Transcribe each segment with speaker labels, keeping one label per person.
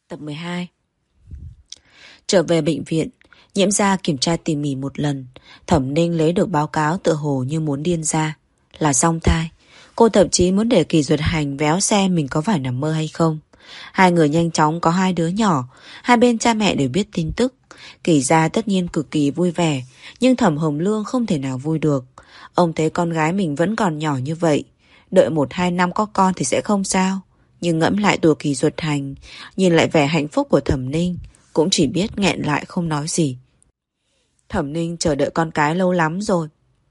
Speaker 1: Tập 12. Trở về bệnh viện, Nhiễm Gia kiểm tra tỉ mỉ một lần. Thẩm Ninh lấy được báo cáo tựa hồ như muốn điên ra. Là song thai. Cô thậm chí muốn để Kỳ Duyệt Hành véo xem mình có phải nằm mơ hay không. Hai người nhanh chóng có hai đứa nhỏ. Hai bên cha mẹ đều biết tin tức. Kỳ Gia tất nhiên cực kỳ vui vẻ, nhưng Thẩm Hồng Lương không thể nào vui được. Ông thấy con gái mình vẫn còn nhỏ như vậy, đợi 1-2 năm có con thì sẽ không sao. Nhưng ngẫm lại tuổi Kỳ Duyệt Hành, nhìn lại vẻ hạnh phúc của Thẩm Ninh, cũng chỉ biết nghẹn lại không nói gì. Thẩm Ninh chờ đợi con cái lâu lắm rồi.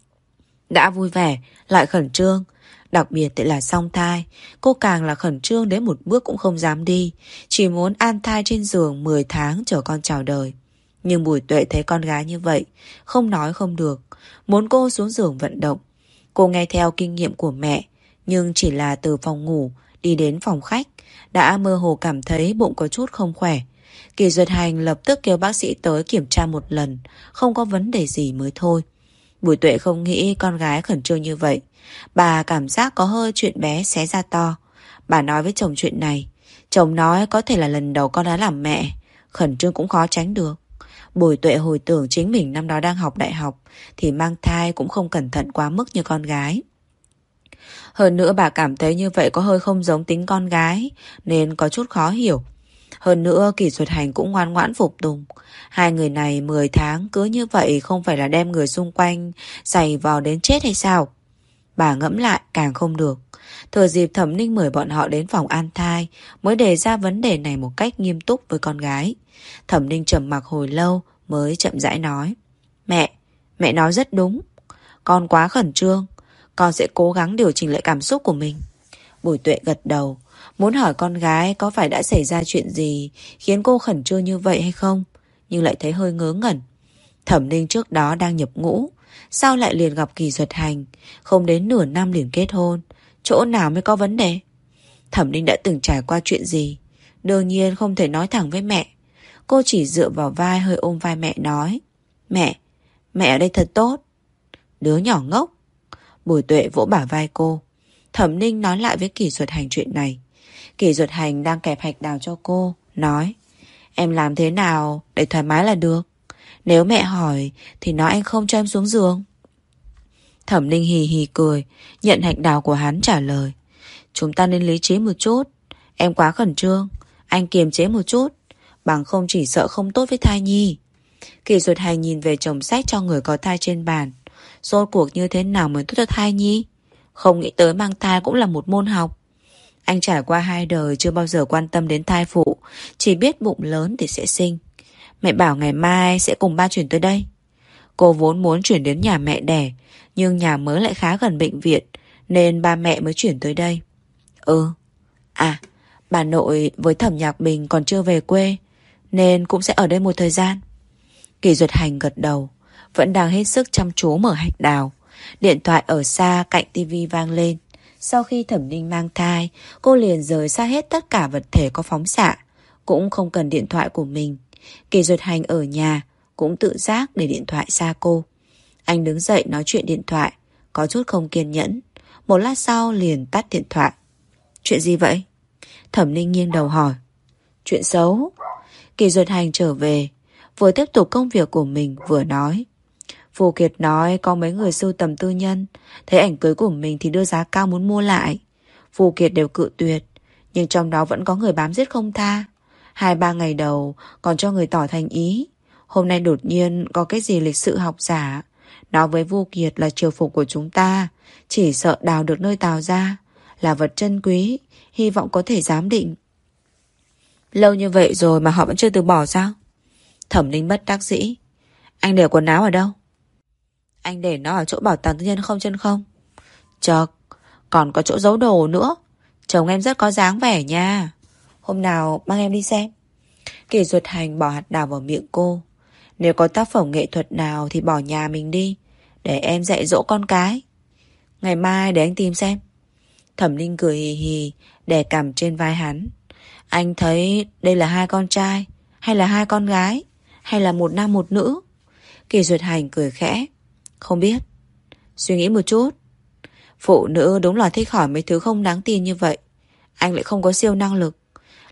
Speaker 1: Đã vui vẻ, lại khẩn trương. Đặc biệt là song thai, cô càng là khẩn trương đến một bước cũng không dám đi. Chỉ muốn an thai trên giường 10 tháng chờ con chào đời. Nhưng Bùi Tuệ thấy con gái như vậy, không nói không được, muốn cô xuống giường vận động. Cô nghe theo kinh nghiệm của mẹ, nhưng chỉ là từ phòng ngủ đi đến phòng khách, đã mơ hồ cảm thấy bụng có chút không khỏe. Kỳ Duyệt Hành lập tức kêu bác sĩ tới kiểm tra một lần, không có vấn đề gì mới thôi. Bùi Tuệ không nghĩ con gái khẩn trương như vậy. Bà cảm giác có hơi chuyện bé xé ra to. Bà nói với chồng chuyện này. Chồng nói có thể là lần đầu con đã làm mẹ, khẩn trương cũng khó tránh được. Bùi Tuệ hồi tưởng chính mình năm đó đang học đại học thì mang thai cũng không cẩn thận quá mức như con gái. Hơn nữa bà cảm thấy như vậy có hơi không giống tính con gái, nên có chút khó hiểu. Hơn nữa Kỳ Duyệt Hành cũng ngoan ngoãn phục tùng. Hai người này 10 tháng cứ như vậy không phải là đem người xung quanh giày vò đến chết hay sao? Bà ngẫm lại càng không được. Thừa dịp Thẩm Ninh mời bọn họ đến phòng an thai, mới đề ra vấn đề này một cách nghiêm túc với con gái. Thẩm Ninh trầm mặc hồi lâu mới chậm rãi nói. Mẹ nói rất đúng. Con quá khẩn trương, con sẽ cố gắng điều chỉnh lại cảm xúc của mình. Bùi Tuệ gật đầu, muốn hỏi con gái có phải đã xảy ra chuyện gì khiến cô khẩn trương như vậy hay không, nhưng lại thấy hơi ngớ ngẩn. Thẩm Ninh trước đó đang nhập ngũ, sao lại liền gặp Kỳ Duyệt Hành, không đến nửa năm liền kết hôn, chỗ nào mới có vấn đề? Thẩm Ninh đã từng trải qua chuyện gì, đương nhiên không thể nói thẳng với mẹ. Cô chỉ dựa vào vai hơi ôm vai mẹ nói. Mẹ ở đây thật tốt. Đứa nhỏ ngốc. Bùi Tuệ vỗ bả vai cô. Thẩm Ninh nói lại với Kỳ Duyệt Hành chuyện này. Kỳ Duyệt Hành đang kẹp hạch đào cho cô, nói. Em làm thế nào để thoải mái là được. Nếu mẹ hỏi thì nói anh không cho em xuống giường. Thẩm Ninh hì hì cười, nhận hạch đào của hắn trả lời. Chúng ta nên lý trí một chút. Em quá khẩn trương, anh kiềm chế một chút, bằng không chỉ sợ không tốt với thai nhi. Kỳ Duyệt Hành nhìn về chồng sách cho người có thai trên bàn. Rốt cuộc như thế nào mới tốt cho thai nhi? Không nghĩ tới mang thai cũng là một môn học. Anh trải qua 2 đời chưa bao giờ quan tâm đến thai phụ, chỉ biết bụng lớn thì sẽ sinh. Mẹ bảo ngày mai sẽ cùng ba chuyển tới đây. Cô vốn muốn chuyển đến nhà mẹ đẻ, nhưng nhà mới lại khá gần bệnh viện, nên ba mẹ mới chuyển tới đây. Bà nội với Thẩm Nhạc Bình còn chưa về quê, nên cũng sẽ ở đây một thời gian. Kỳ Duyệt Hành gật đầu, vẫn đang hết sức chăm chú mở hạch đào. Điện thoại ở xa cạnh tivi vang lên. Sau khi Thẩm Ninh mang thai, cô liền rời xa hết tất cả vật thể có phóng xạ, cũng không cần điện thoại của mình. Kỳ Duyệt Hành ở nhà cũng tự giác để điện thoại xa cô. Anh đứng dậy nói chuyện điện thoại, có chút không kiên nhẫn. Một lát sau liền tắt điện thoại. Chuyện gì vậy? Thẩm Ninh nghiêng đầu hỏi. Chuyện xấu. Kỳ Duyệt Hành trở về, vừa tiếp tục công việc của mình vừa nói. Phù Kiệt nói có mấy người sưu tầm tư nhân, thấy ảnh cưới của mình thì đưa giá cao muốn mua lại. Phù Kiệt đều cự tuyệt, nhưng trong đó vẫn có người bám giết không tha. 2-3 ngày đầu còn cho người tỏ thành ý. Hôm nay đột nhiên có cái gì lịch sự học giả, nói với Vu Kiệt là triều phục của chúng ta, chỉ sợ đào được nơi tào ra, là vật chân quý, hy vọng có thể giám định. Lâu như vậy rồi mà họ vẫn chưa từ bỏ sao? Thẩm Ninh bất đắc dĩ. Anh để quần áo ở đâu? Anh để nó ở chỗ bảo tàng tư nhân không chân không? Chật, còn có chỗ giấu đồ nữa. Chồng em rất có dáng vẻ nha. Hôm nào mang em đi xem. Kỳ Duyệt Hành bỏ hạt đào vào miệng cô. Nếu có tác phẩm nghệ thuật nào thì bỏ nhà mình đi, để em dạy dỗ con cái. Ngày mai để anh tìm xem. Thẩm Ninh cười hì hì, đè cằm trên vai hắn. Anh thấy đây là 2 con trai, hay là 2 con gái, hay là 1 nam 1 nữ? Kỳ Duyệt Hành cười khẽ. Không biết. Suy nghĩ một chút. Phụ nữ đúng là thích hỏi mấy thứ không đáng tin như vậy. Anh lại không có siêu năng lực.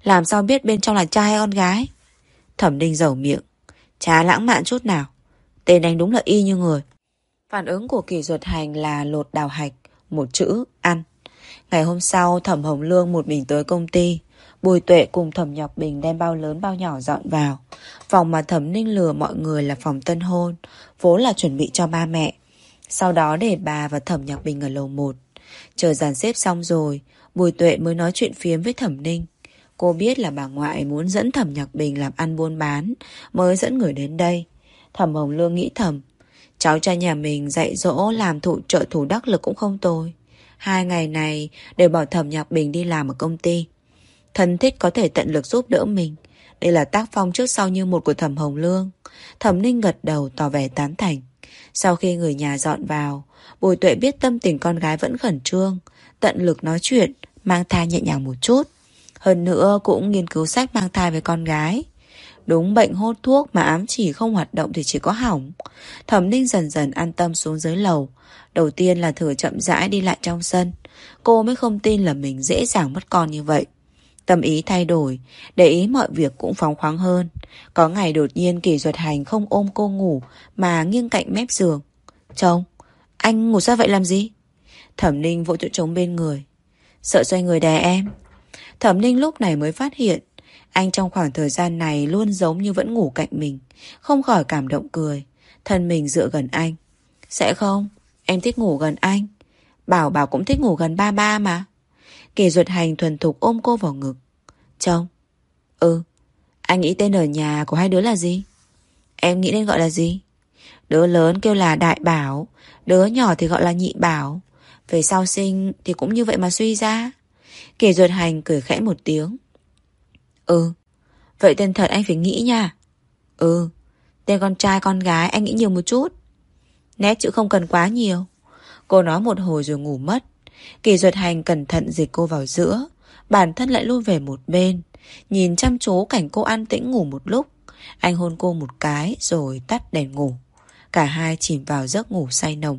Speaker 1: Làm sao biết bên trong là trai hay con gái? Thẩm Ninh dẩu miệng. Chả lãng mạn chút nào. Tên anh đúng là y như người. Phản ứng của Kỳ Duật Hành là lột đào hạch, một chữ ăn. Ngày hôm sau Thẩm Hồng Lương một mình tới công ty. Bùi Tuệ cùng Thẩm Nhọc Bình đem bao lớn bao nhỏ dọn vào. Phòng mà Thẩm Ninh lừa mọi người là phòng tân hôn, vốn là chuẩn bị cho ba mẹ. Sau đó để bà và Thẩm Nhọc Bình ở lầu 1. Chờ dàn xếp xong rồi, Bùi Tuệ mới nói chuyện phiếm với Thẩm Ninh. Cô biết là bà ngoại muốn dẫn Thẩm Nhọc Bình làm ăn buôn bán, mới dẫn người đến đây. Thẩm Hồng Lương nghĩ thầm, cháu trai nhà mình dạy dỗ làm trợ thủ đắc lực cũng không tồi. 2 ngày này đều bảo Thẩm Nhọc Bình đi làm ở công ty. Thân thích có thể tận lực giúp đỡ mình. Đây là tác phong trước sau như một của Thẩm Hồng Lương. Thẩm Ninh gật đầu tỏ vẻ tán thành. Sau khi người nhà dọn vào, Bùi Tuệ biết tâm tình con gái vẫn khẩn trương, tận lực nói chuyện, mang thai nhẹ nhàng một chút. Hơn nữa cũng nghiên cứu sách mang thai với con gái. Đúng bệnh hốt thuốc mà ám chỉ không hoạt động thì chỉ có hỏng. Thẩm Ninh dần dần an tâm xuống dưới lầu. Đầu tiên là thử chậm rãi đi lại trong sân. Cô mới không tin là mình dễ dàng mất con như vậy. Tâm ý thay đổi, để ý mọi việc cũng phóng khoáng hơn. Có ngày đột nhiên Kỳ Duật Hành không ôm cô ngủ mà nghiêng cạnh mép giường. Chồng, anh ngủ sao vậy làm gì? Thẩm Ninh vội tụi trống bên người. Sợ xoay người đè em. Thẩm Ninh lúc này mới phát hiện anh trong khoảng thời gian này luôn giống như vẫn ngủ cạnh mình. Không khỏi cảm động cười. Thân mình dựa gần anh. Sẽ không, em thích ngủ gần anh. Bảo Bảo cũng thích ngủ gần ba ba mà. Kỳ Duật Hành thuần thục ôm cô vào ngực. Chồng. Anh nghĩ tên ở nhà của hai đứa là gì? Em nghĩ nên gọi là gì? Đứa lớn kêu là Đại Bảo, đứa nhỏ thì gọi là Nhị Bảo. Về sau sinh thì cũng như vậy mà suy ra. Kỳ Duật Hành cười khẽ một tiếng. Vậy tên thật anh phải nghĩ nha. Tên con trai con gái anh nghĩ nhiều một chút. Nét chữ không cần quá nhiều. Cô nói một hồi rồi ngủ mất. Kỳ Duật Hành cẩn thận dịch cô vào giữa, bản thân lại lui về một bên, nhìn chăm chú cảnh cô an tĩnh ngủ một lúc. Anh hôn cô một cái rồi tắt đèn ngủ. Cả hai chìm vào giấc ngủ say nồng.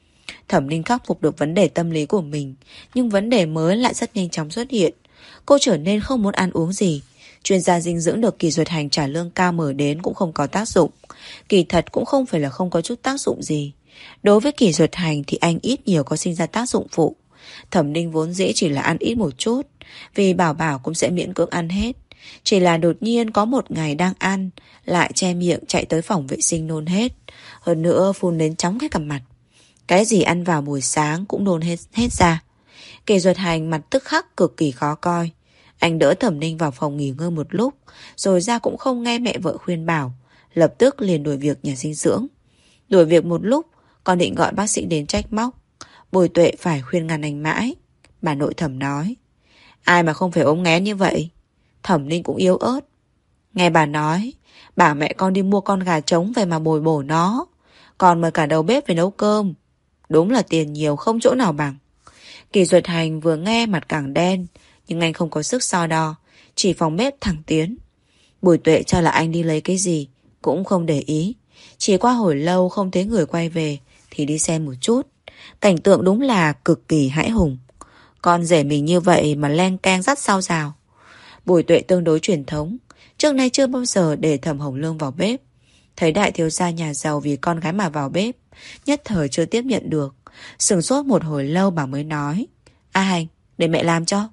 Speaker 1: Thẩm Ninh khắc phục được vấn đề tâm lý của mình, nhưng vấn đề mới lại rất nhanh chóng xuất hiện. Cô trở nên không muốn ăn uống gì. Chuyên gia dinh dưỡng được Kỳ Duật Hành trả lương cao mở đến cũng không có tác dụng. Kỳ thật cũng không phải là không có chút tác dụng gì. Đối với Kỳ Duật Hành thì anh ít nhiều có sinh ra tác dụng phụ. Thẩm Ninh vốn dĩ chỉ là ăn ít một chút, vì Bảo Bảo cũng sẽ miễn cưỡng ăn hết. Chỉ là đột nhiên có một ngày đang ăn, lại che miệng chạy tới phòng vệ sinh nôn hết. Hơn nữa phun đến chóng cái cằm mặt. Cái gì ăn vào buổi sáng cũng nôn hết ra. Kỳ Duật Hành mặt tức khắc cực kỳ khó coi. Anh đỡ Thẩm Ninh vào phòng nghỉ ngơi một lúc, rồi ra cũng không nghe mẹ vợ khuyên bảo, lập tức liền đuổi việc nhà dinh dưỡng. Đuổi việc một lúc, còn định gọi bác sĩ đến trách móc. Bùi Tuệ phải khuyên ngăn anh mãi. Bà nội Thẩm nói, ai mà không phải ốm nghén như vậy. Thẩm Ninh cũng yếu ớt. Nghe bà nói, bảo mẹ con đi mua con gà trống về mà bồi bổ nó, còn mời cả đầu bếp về nấu cơm. Đúng là tiền nhiều không chỗ nào bằng. Kỳ Duật Hành vừa nghe mặt càng đen, nhưng anh không có sức so đo, chỉ phòng bếp thẳng tiến. Bùi Tuệ cho là anh đi lấy cái gì cũng không để ý. Chỉ qua hồi lâu không thấy người quay về thì đi xem một chút. Cảnh tượng đúng là cực kỳ hãi hùng. Con rể mình như vậy mà len keng dắt sau rào. Bùi Tuệ tương đối truyền thống, trước nay chưa bao giờ để Thẩm Hồng Lương vào bếp. Thấy đại thiếu gia nhà giàu vì con gái mà vào bếp, nhất thời chưa tiếp nhận được. Sửng sốt một hồi lâu bà mới nói, A Hành, để mẹ làm cho.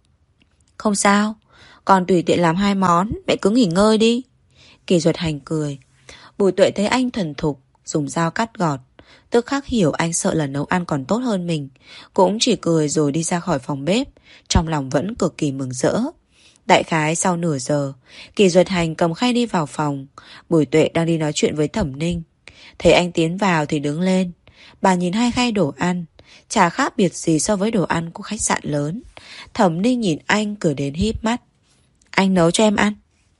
Speaker 1: Không sao, con tùy tiện làm 2 món, mẹ cứ nghỉ ngơi đi. Kỳ Duật Hành cười. Bùi Tuệ thấy anh thuần thục, dùng dao cắt gọt, tức khắc hiểu anh sợ là nấu ăn còn tốt hơn mình. Cũng chỉ cười rồi đi ra khỏi phòng bếp, trong lòng vẫn cực kỳ mừng rỡ. Đại khái sau nửa giờ, Kỳ Duật Hành cầm khay đi vào phòng. Bùi Tuệ đang đi nói chuyện với Thẩm Ninh. Thấy anh tiến vào thì đứng lên. Bà nhìn 2 khay đồ ăn, chả khác biệt gì so với đồ ăn của khách sạn lớn. Thẩm Ninh nhìn anh cười đến híp mắt. Anh nấu cho em ăn?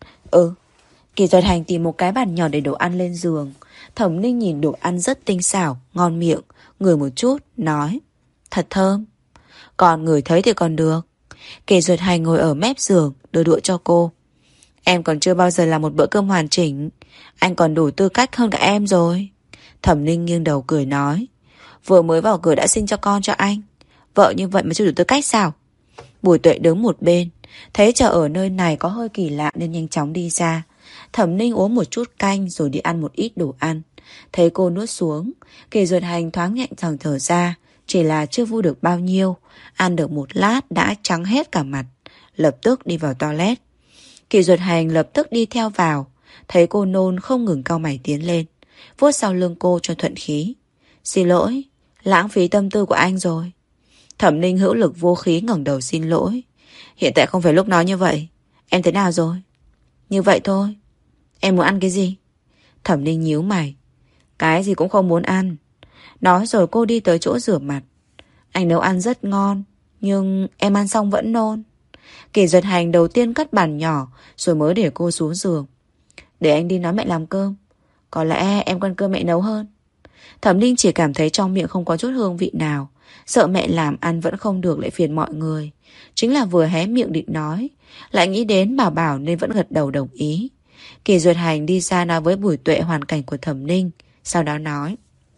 Speaker 1: Kỳ Duật Hành tìm một cái bàn nhỏ để đồ ăn lên giường. Thẩm Ninh nhìn đồ ăn rất tinh xảo, ngon miệng, ngửi một chút, nói, thật thơm. Còn ngửi thấy thì còn được. Kỳ Duật Hành ngồi ở mép giường, đưa đũa cho cô. Em còn chưa bao giờ làm một bữa cơm hoàn chỉnh, anh còn đủ tư cách hơn cả em rồi. Thẩm Ninh nghiêng đầu cười nói, vừa mới vào cửa đã sinh cho con cho anh, vợ như vậy mà chưa đủ tư cách sao? Bùi Tuệ đứng một bên, thấy chờ ở nơi này có hơi kỳ lạ nên nhanh chóng đi ra. Thẩm Ninh uống một chút canh rồi đi ăn một ít đồ ăn. Thấy cô nuốt xuống, Kỳ Duyệt Hành thoáng nhẹ thở thở ra, chỉ là chưa vui được bao nhiêu. Ăn được một lát đã trắng hết cả mặt, lập tức đi vào toilet. Kỳ Duyệt Hành lập tức đi theo vào, thấy cô nôn không ngừng cau mày tiến lên, vuốt sau lưng cô cho thuận khí. Xin lỗi, lãng phí tâm tư của anh rồi. Thẩm Ninh hữu lực vô khí ngẩng đầu xin lỗi. Hiện tại không phải lúc nói như vậy. Em thế nào rồi? Như vậy thôi. Em muốn ăn cái gì? Thẩm Ninh nhíu mày. Cái gì cũng không muốn ăn. Nói rồi cô đi tới chỗ rửa mặt. Anh nấu ăn rất ngon, nhưng em ăn xong vẫn nôn. Kỳ Duyệt Hành đầu tiên cất bàn nhỏ, rồi mới để cô xuống giường. Để anh đi nói mẹ làm cơm. Có lẽ em quen cơm mẹ nấu hơn. Thẩm Ninh chỉ cảm thấy trong miệng không có chút hương vị nào, sợ mẹ làm ăn vẫn không được lại phiền mọi người. Chính là vừa hé miệng định nói, lại nghĩ đến Bảo Bảo nên vẫn gật đầu đồng ý. Kỳ Duyệt Hành đi ra nói với Bùi Tuệ hoàn cảnh của Thẩm Ninh, sau đó nói: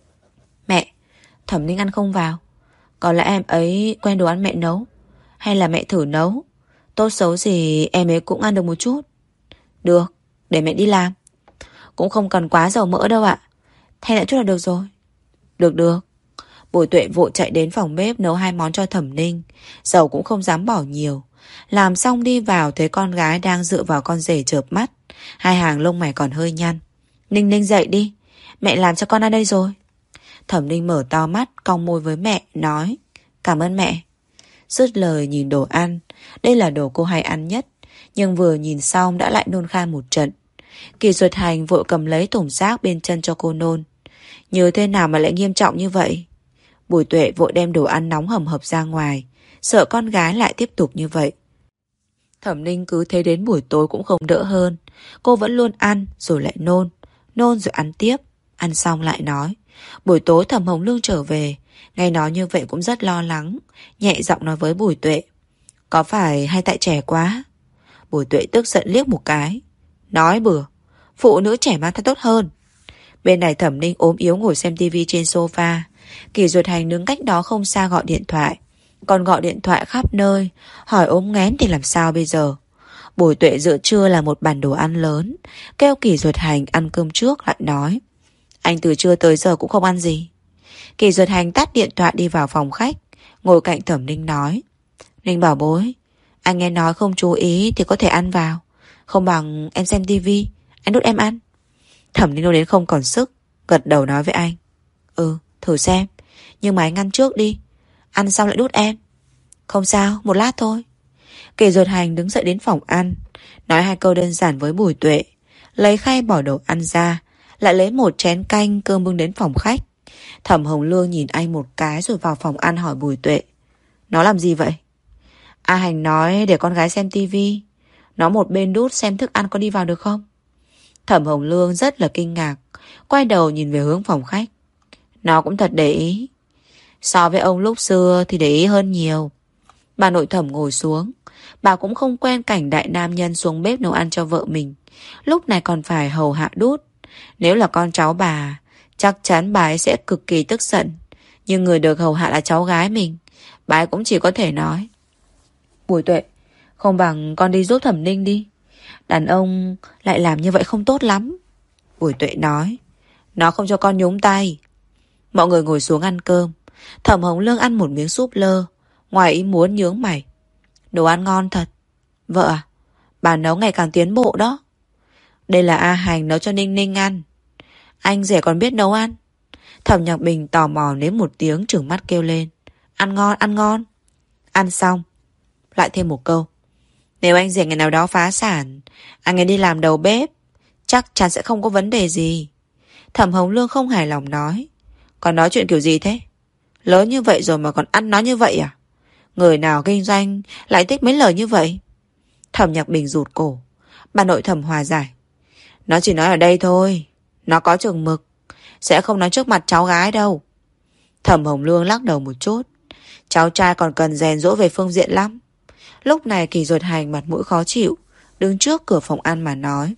Speaker 1: Mẹ, Thẩm Ninh ăn không vào. Có lẽ em ấy quen đồ ăn mẹ nấu, hay là mẹ thử nấu, tốt xấu gì em ấy cũng ăn được một chút. Được, để mẹ đi làm. Cũng không cần quá dầu mỡ đâu ạ. Thay lại chút là được rồi. Được được. Bùi Tuệ vội chạy đến phòng bếp nấu 2 món cho Thẩm Ninh. Dầu cũng không dám bỏ nhiều. Làm xong đi vào thấy con gái đang dựa vào con rể chợp mắt, 2 hàng lông mày còn hơi nhăn. Ninh Ninh dậy đi, mẹ làm cho con ăn đây rồi. Thẩm Ninh mở to mắt, cong môi với mẹ, nói: Cảm ơn mẹ. Dứt lời nhìn đồ ăn. Đây là đồ cô hay ăn nhất, nhưng vừa nhìn xong đã lại nôn khan một trận. Kỳ Duyệt Hành vội cầm lấy thùng rác bên chân cho cô nôn. Như thế nào mà lại nghiêm trọng như vậy? Bùi Tuệ vội đem đồ ăn nóng hầm hập ra ngoài, sợ con gái lại tiếp tục như vậy. Thẩm Ninh cứ thế đến buổi tối cũng không đỡ hơn. Cô vẫn luôn ăn rồi lại nôn, nôn rồi ăn tiếp. Ăn xong lại nói. Buổi tối Thẩm Hồng Lương trở về, nghe nói như vậy cũng rất lo lắng, nhẹ giọng nói với Bùi Tuệ: Có phải hay tại trẻ quá? Bùi Tuệ tức giận liếc một cái. Nói bừa, phụ nữ trẻ mang thai tốt hơn. Bên này Thẩm Ninh ốm yếu ngồi xem tivi trên sofa. Kỳ Duyệt Hành đứng cách đó không xa gọi điện thoại. Còn gọi điện thoại khắp nơi, hỏi ốm nghén thì làm sao bây giờ. Bùi Tuệ giữa trưa là một bàn đồ ăn lớn, kêu Kỳ Duyệt Hành ăn cơm trước, lại nói: Anh từ trưa tới giờ cũng không ăn gì. Kỳ Duyệt Hành tắt điện thoại đi vào phòng khách, ngồi cạnh Thẩm Ninh nói: Ninh bảo bối, anh nghe nói không chú ý thì có thể ăn vào, không bằng em xem tivi, anh đút em ăn. Thẩm Ninh đâu đến không còn sức, gật đầu nói với anh: Ừ, thử xem, nhưng mà anh ăn trước đi, ăn xong lại đút em. Không sao, một lát thôi. Kỳ Duyệt Hành đứng dậy đến phòng ăn, nói 2 câu đơn giản với Bùi Tuệ, lấy khay bỏ đồ ăn ra, lại lấy một chén canh cơm bưng đến phòng khách. Thẩm Hồng Lương nhìn anh một cái rồi vào phòng ăn hỏi Bùi Tuệ: Nó làm gì vậy? A Hành nói để con gái xem tivi, nó một bên đút xem thức ăn có đi vào được không. Thẩm Hồng Lương rất là kinh ngạc, quay đầu nhìn về hướng phòng khách. Nó cũng thật để ý. So với ông lúc xưa thì để ý hơn nhiều. Bà nội Thẩm ngồi xuống. Bà cũng không quen cảnh đại nam nhân xuống bếp nấu ăn cho vợ mình, lúc này còn phải hầu hạ đút. Nếu là con cháu bà, chắc chắn bà ấy sẽ cực kỳ tức giận. Nhưng người được hầu hạ là cháu gái mình, bà ấy cũng chỉ có thể nói: Bùi Tuệ, không bằng con đi giúp Thẩm Ninh đi. Đàn ông lại làm như vậy không tốt lắm. Bùi Tuệ nói: Nó không cho con nhúng tay. Mọi người ngồi xuống ăn cơm. Thẩm Hồng Lương ăn một miếng súp lơ, ngoài ý muốn nhướng mày. Đồ ăn ngon thật. Vợ à, bà nấu ngày càng tiến bộ đó. Đây là A Hành nấu cho Ninh Ninh ăn. Anh rể còn biết nấu ăn. Thẩm Nhạc Bình tò mò nếm một tiếng, trừng mắt kêu lên: Ăn ngon, ăn ngon. Ăn xong lại thêm một câu: Nếu anh rể ngày nào đó phá sản, anh ấy đi làm đầu bếp, chắc chắn sẽ không có vấn đề gì. Thẩm Hồng Lương không hài lòng nói: Còn nói chuyện kiểu gì thế? Lớn như vậy rồi mà còn ăn nói như vậy à? Người nào kinh doanh lại thích mấy lời như vậy? Thẩm Nhạc Bình rụt cổ. Bà nội Thẩm hòa giải: Nó chỉ nói ở đây thôi, nó có chừng mực, sẽ không nói trước mặt cháu gái đâu. Thẩm Hồng Lương lắc đầu một chút. Cháu trai còn cần rèn dỗ về phương diện lắm. Lúc này Kỳ Duyệt Hành mặt mũi khó chịu, đứng trước cửa phòng ăn mà nói: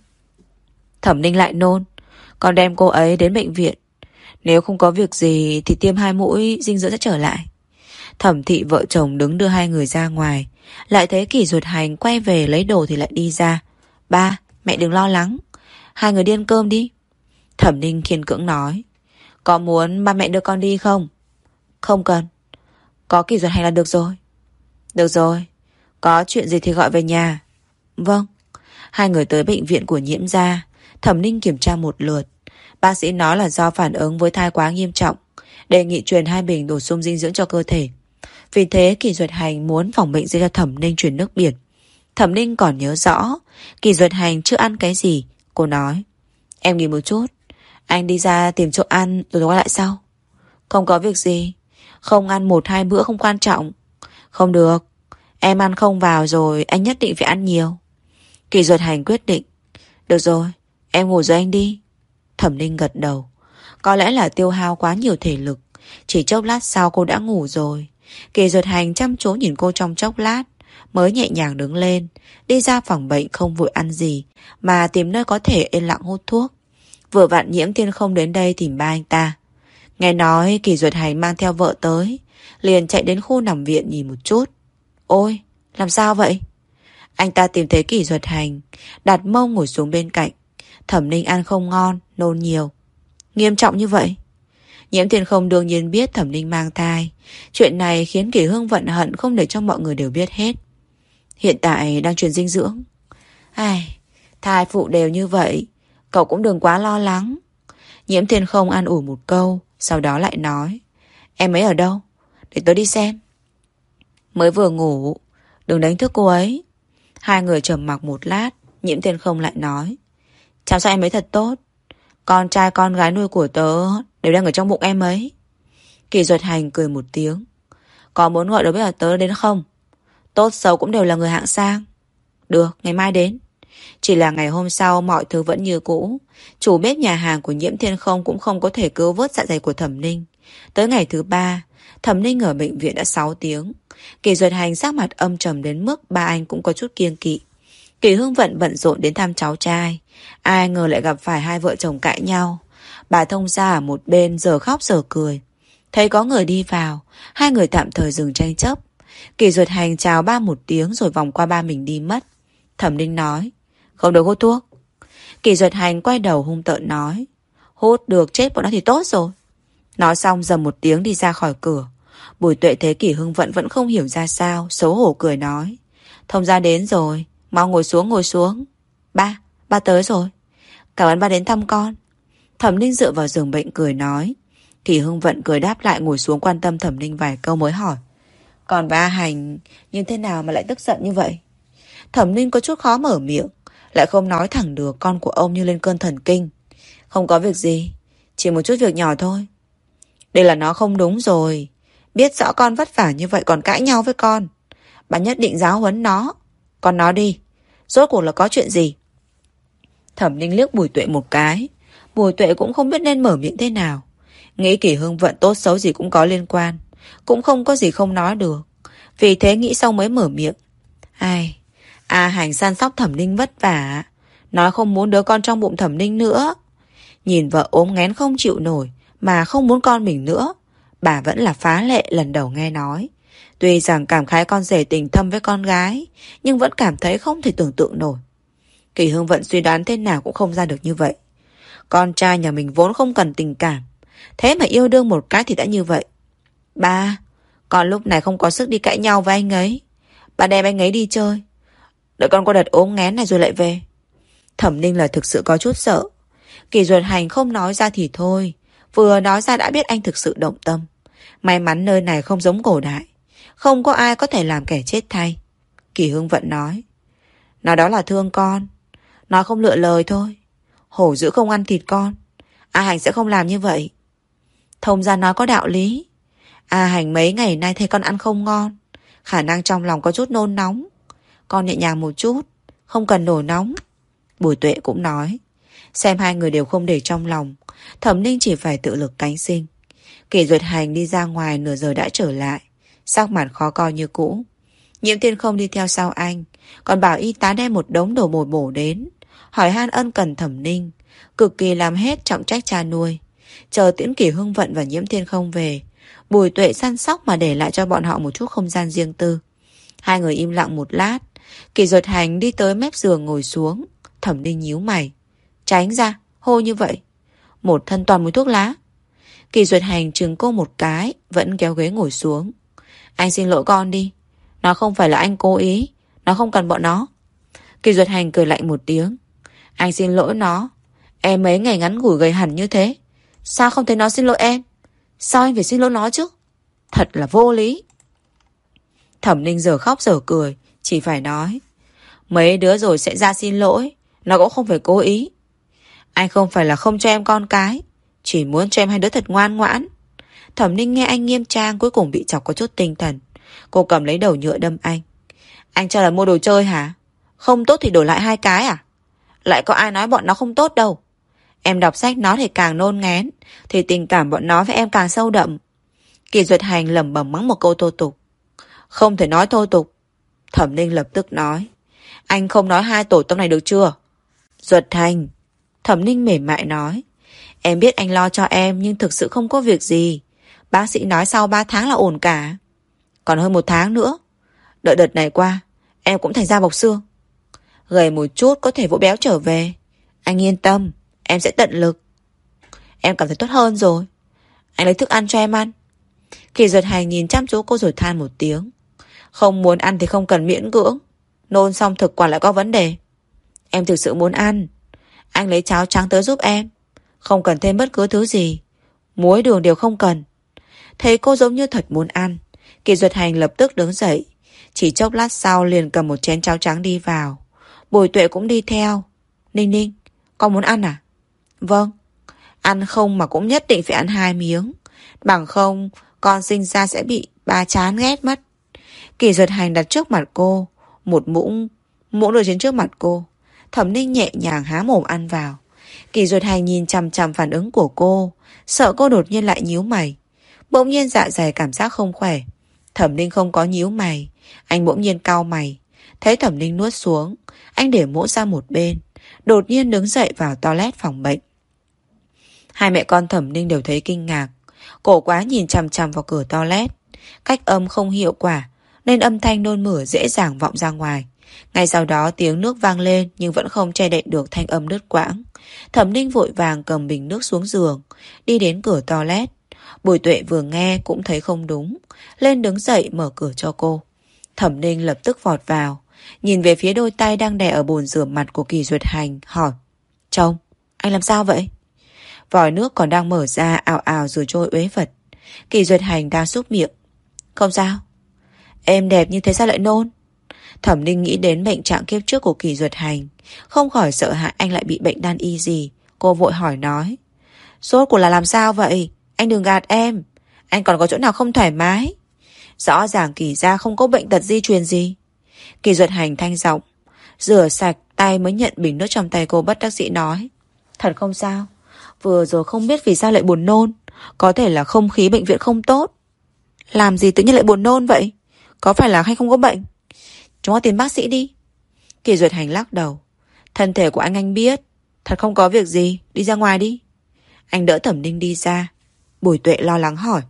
Speaker 1: Thẩm Ninh lại nôn, con đem cô ấy đến bệnh viện. Nếu không có việc gì thì tiêm 2 mũi dinh dưỡng sẽ trở lại. Thẩm thị vợ chồng đứng đưa 2 người ra ngoài. lại thấy Kỷ Duật Hành quay về lấy đồ thì lại đi ra. Ba, mẹ đừng lo lắng. Hai người đi ăn cơm đi. Thẩm Ninh khiên cưỡng nói. Có muốn ba mẹ đưa con đi không? Không cần. Có Kỷ Duật Hành là được rồi. Được rồi. Có chuyện gì thì gọi về nhà. Vâng. Hai người tới bệnh viện của Nhiễm gia. Thẩm Ninh kiểm tra một lượt. Bác sĩ nói là do phản ứng với thai quá nghiêm trọng, đề nghị truyền 2 bình bổ sung dinh dưỡng cho cơ thể. Vì thế Kỷ Duật Hành muốn phòng bệnh sẽ cho Thẩm Ninh chuyển nước biển. Thẩm Ninh còn nhớ rõ Kỷ Duật Hành chưa ăn cái gì. Cô nói, em nghỉ một chút, anh đi ra tìm chỗ ăn rồi quay lại sau. Không có việc gì. Không ăn 1-2 bữa không quan trọng. Không được. Em ăn không vào rồi anh nhất định phải ăn nhiều. Kỷ Duật Hành quyết định. Được rồi, em ngủ rồi anh đi. Thẩm Ninh gật đầu. Có lẽ là tiêu hao quá nhiều thể lực, chỉ chốc lát sau cô đã ngủ rồi. Kỷ Duật Hành chăm chú nhìn cô trong chốc lát, mới nhẹ nhàng đứng lên, đi ra phòng bệnh không vội ăn gì, mà tìm nơi có thể yên lặng hút thuốc. Vừa vặn Nhiễm Thiên không đến đây tìm ba anh ta. Nghe nói Kỷ Duật Hành mang theo vợ tới, liền chạy đến khu nằm viện nhìn một chút. Ôi, làm sao vậy? Anh ta tìm thấy Kỷ Duật Hành, đặt mông ngồi xuống bên cạnh. Thẩm Ninh ăn không ngon, nôn nhiều. Nghiêm trọng như vậy? Nhiễm Thiên không đương nhiên biết Thẩm Ninh mang thai. Chuyện này khiến Kỷ Hương Vận hận không để cho mọi người đều biết hết. Hiện tại đang truyền dinh dưỡng. Ai, thai phụ đều như vậy, cậu cũng đừng quá lo lắng. Nhiễm Thiên không an ủi một câu, sau đó lại nói, em ấy ở đâu? Để tôi đi xem. Mới vừa ngủ, đừng đánh thức cô ấy. Hai người trầm mặc một lát, Nhiễm Thiên không lại nói, chăm sóc em ấy thật tốt. Con trai con gái nuôi của tớ đều đang ở trong bụng em ấy. Kỷ Duật Hành cười một tiếng. Có muốn gọi đầu bếp là tớ đến không? Tốt xấu cũng đều là người hạng sang. Được, ngày mai đến. Chỉ là ngày hôm sau mọi thứ vẫn như cũ. Chủ bếp nhà hàng của Nhiễm Thiên không cũng không có thể cứu vớt dạ dày của Thẩm Ninh. Tới ngày thứ 3, Thẩm Ninh ở bệnh viện đã 6 tiếng. Kỷ Duật Hành sắc mặt âm trầm đến mức ba anh cũng có chút kiêng kỵ. Kỷ Hương Vận bận rộn đến thăm cháu trai. Ai ngờ lại gặp phải hai vợ chồng cãi nhau. Bà thông gia ở một bên giờ khóc giờ cười. Thấy có người đi vào, hai người tạm thời dừng tranh chấp. Kỷ Duật Hành chào ba một tiếng rồi vòng qua ba mình đi mất. Thẩm Ninh nói, không được hút thuốc. Kỷ Duật Hành quay đầu hung tợn nói, hút được chết bọn nó thì tốt rồi. Nói xong dầm một tiếng đi ra khỏi cửa. Bùi Tuệ thấy Kỷ Hương Vận vẫn không hiểu ra sao, xấu hổ cười nói, thông gia đến rồi, mau ngồi xuống ngồi xuống. Ba tới rồi. Cảm ơn ba đến thăm con. Thẩm Ninh dựa vào giường bệnh cười nói. Kỷ Hương Vận cười đáp lại ngồi xuống quan tâm Thẩm Ninh vài câu mới hỏi, còn ba Hành như thế nào mà lại tức giận như vậy? Thẩm Ninh có chút khó mở miệng, lại không nói thẳng được, con của ông như lên cơn thần kinh. Không có việc gì, chỉ một chút việc nhỏ thôi. Đây là nó không đúng rồi. Biết rõ con vất vả như vậy còn cãi nhau với con. Bà nhất định giáo huấn nó. Con nói đi, rốt cuộc là có chuyện gì? Thẩm Ninh liếc Bùi Tuệ một cái. Bùi Tuệ cũng không biết nên mở miệng thế nào. Nghĩ Kỷ Hương Vận tốt xấu gì cũng có liên quan, cũng không có gì không nói được. Vì thế nghĩ xong mới mở miệng. Ai, Hành săn sóc Thẩm Ninh vất vả, nói không muốn đứa con trong bụng Thẩm Ninh nữa. Nhìn vợ ốm nghén không chịu nổi mà không muốn con mình nữa. Bà vẫn là phá lệ lần đầu nghe nói. Tuy rằng cảm khái con rể tình thâm với con gái, nhưng vẫn cảm thấy không thể tưởng tượng nổi. Kỷ Hương Vận suy đoán thế nào cũng không ra được như vậy. Con trai nhà mình vốn không cần tình cảm, thế mà yêu đương một cái thì đã như vậy. Ba, con lúc này không có sức đi cãi nhau với anh ấy. Ba đem anh ấy đi chơi, đợi con qua đợt ốm nghén này rồi lại về. Thẩm Ninh là thực sự có chút sợ. Kỷ Duật Hành không nói ra thì thôi, vừa nói ra đã biết anh thực sự động tâm. May mắn nơi này không giống cổ đại, không có ai có thể làm kẻ chết thay. Kỷ Hương Vận nói, nó đó là thương con, nói không lựa lời thôi. Hổ dữ không ăn thịt con, Hành sẽ không làm như vậy. Thông gia nói có đạo lý. Hành mấy ngày nay thấy con ăn không ngon, khả năng trong lòng có chút nôn nóng. Con nhẹ nhàng một chút, không cần nổi nóng. Bùi Tuệ cũng nói. Xem hai người đều không để trong lòng, Thẩm Ninh chỉ phải tự lực cánh sinh. Kỷ Duật Hành đi ra ngoài nửa giờ đã trở lại, sắc mặt khó coi như cũ. Nhiễm Thiên không đi theo sau anh, còn bảo y tá đem một đống đồ bổ đến, hỏi han ân cần Thẩm Ninh, cực kỳ làm hết trọng trách cha nuôi. Chờ tiễn Kỷ Hương Vận và Nhiễm Thiên không về, Bùi Tuệ săn sóc mà để lại cho bọn họ một chút không gian riêng tư. Hai người im lặng một lát. Kỳ Duật Hành đi tới mép giường ngồi xuống. Thẩm Ninh nhíu mày. Tránh ra, hôi như vậy. Một thân toàn mùi thuốc lá. Kỳ Duật Hành chừng cô một cái, vẫn kéo ghế ngồi xuống. Anh xin lỗi con đi. Nó không phải là anh cố ý. Nó không cần bọn nó. Kỳ Duật Hành cười lạnh một tiếng. Anh xin lỗi nó. Em mấy ngày ngắn ngủi gầy hẳn như thế. Sao không thấy nó xin lỗi em? Sao anh phải xin lỗi nó chứ? Thật là vô lý. Thẩm Ninh giờ khóc giờ cười. Chỉ phải nói. Mấy đứa rồi sẽ ra xin lỗi. Nó cũng không phải cố ý. Anh không phải là không cho em con cái, chỉ muốn cho em hai đứa thật ngoan ngoãn. Thẩm Ninh nghe anh nghiêm trang cuối cùng bị chọc có chút tinh thần. Cô cầm lấy đầu nhựa đâm anh. Anh cho là mua đồ chơi hả? Không tốt thì đổi lại hai cái à? Lại có ai nói bọn nó không tốt đâu. Em đọc sách nó thì càng nôn ngén, thì tình cảm bọn nó với em càng sâu đậm. Kỳ Duật Hành lẩm bẩm mắng một câu thô tục. Không thể nói thô tục. Thẩm Ninh lập tức nói. Anh không nói hai tổ tông này được chưa? Duật Hành. Thẩm Ninh mềm mại nói. Em biết anh lo cho em nhưng thực sự không có việc gì. Bác sĩ nói sau 3 tháng là ổn cả. Còn hơn 1 tháng nữa. Đợi đợt này qua, em cũng thành da bọc xương. Gầy một chút có thể vỗ béo trở về. Anh yên tâm, em sẽ tận lực. Em cảm thấy tốt hơn rồi. Anh lấy thức ăn cho em ăn. Kỳ Duật Hành nhìn chăm chú cô rồi than một tiếng. Không muốn ăn thì không cần miễn cưỡng. Nôn xong thực quản lại có vấn đề. Em thực sự muốn ăn. Anh lấy cháo trắng tới giúp em. Không cần thêm bất cứ thứ gì. Muối đường đều không cần. Thấy cô giống như thật muốn ăn. Kỳ Duật Hành lập tức đứng dậy. Chỉ chốc lát sau liền cầm một chén cháo trắng đi vào. Bùi Tuệ cũng đi theo. Ninh Ninh, con muốn ăn à? Vâng. Ăn không mà cũng nhất định phải ăn 2 miếng. Bằng không con sinh ra sẽ bị ba chán ghét mất. Kỳ Duật Hành đặt trước mặt cô một muỗng đưa trên trước mặt cô. Thẩm Ninh nhẹ nhàng há mồm ăn vào. Kỳ Duật Hành nhìn chằm chằm phản ứng của cô, sợ cô đột nhiên lại nhíu mày. Bỗng nhiên dạ dày cảm giác không khỏe. Thẩm Ninh không có nhíu mày. Anh bỗng nhiên cau mày. Thấy Thẩm Ninh nuốt xuống, anh để muỗng sang một bên, đột nhiên đứng dậy vào toilet phòng bệnh. Hai mẹ con Thẩm Ninh đều thấy kinh ngạc. Cổ quá nhìn chằm chằm vào cửa toilet. Cách âm không hiệu quả nên âm thanh nôn mửa dễ dàng vọng ra ngoài. Ngay sau đó tiếng nước vang lên nhưng vẫn không che đậy được thanh âm đứt quãng. Thẩm Ninh vội vàng cầm bình nước xuống giường, đi đến cửa toilet. Bùi Tuệ vừa nghe cũng thấy không đúng, lên đứng dậy mở cửa cho cô. Thẩm Ninh lập tức vọt vào, nhìn về phía đôi tay đang đè ở bồn rửa mặt của Kỳ Duật Hành, hỏi. Chồng, anh làm sao vậy? Vòi nước còn đang mở ra ào ào rồi trôi uế vật. Kỳ Duật Hành đang súc miệng. Không sao. Em đẹp như thế sao lại nôn? Thẩm Ninh nghĩ đến bệnh trạng kiếp trước của Kỳ Duật Hành, không khỏi sợ hãi anh lại bị bệnh đan y gì. Cô vội hỏi nói. Sốt của là làm sao vậy? Anh đừng gạt em. Anh còn có chỗ nào không thoải mái? Rõ ràng Kỳ gia không có bệnh tật di truyền gì. Kỳ Duật Hành thanh giọng, rửa sạch tay mới nhận bình nước trong tay cô, bất đắc dĩ nói. Thật không sao. Vừa rồi không biết vì sao lại buồn nôn. Có thể là không khí bệnh viện không tốt. Làm gì tự nhiên lại buồn nôn vậy? Có phải là hay không có bệnh? Chúng ta tìm bác sĩ đi. Kỳ Duật Hành lắc đầu. Thân thể của anh biết. Thật không có việc gì. Đi ra ngoài đi. Anh đỡ Thẩm Ninh đi ra. Bùi Tuệ lo lắng hỏi.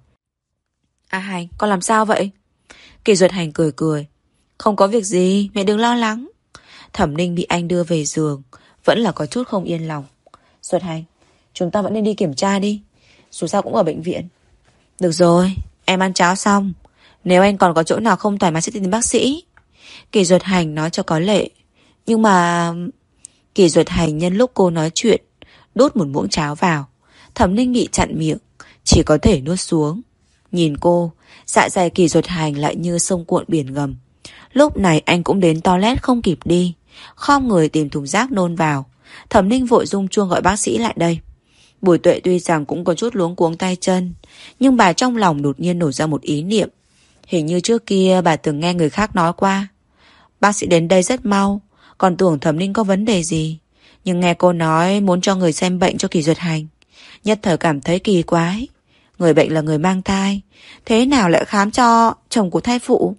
Speaker 1: À Hành, con làm sao vậy? Kỳ Duật Hành cười cười. Không có việc gì, mẹ đừng lo lắng. Thẩm Ninh bị anh đưa về giường, vẫn là có chút không yên lòng. Duật Hành, chúng ta vẫn nên đi kiểm tra đi. Dù sao cũng ở bệnh viện. Được rồi, em ăn cháo xong. Nếu anh còn có chỗ nào không thoải mái sẽ tìm bác sĩ. Kỳ Duật Hành nói cho có lệ. Nhưng mà... Kỳ Duật Hành nhân lúc cô nói chuyện đút một muỗng cháo vào. Thẩm Ninh bị chặn miệng, chỉ có thể nuốt xuống. Nhìn cô, dạ dày Kỳ Duật Hành lại như sông cuộn biển ngầm. Lúc này anh cũng đến toilet không kịp đi, khom người tìm thùng rác nôn vào. Thẩm Ninh vội rung chuông gọi bác sĩ lại đây. Bùi Tuệ tuy rằng cũng có chút luống cuống tay chân, nhưng bà trong lòng đột nhiên nổi ra một ý niệm. Hình như trước kia bà từng nghe người khác nói qua. Bác sĩ đến đây rất mau, còn tưởng Thẩm Ninh có vấn đề gì. Nhưng nghe cô nói muốn cho người xem bệnh cho Kỳ Duật Hành, nhất thời cảm thấy kỳ quái. Người bệnh là người mang thai, thế nào lại khám cho chồng của thai phụ?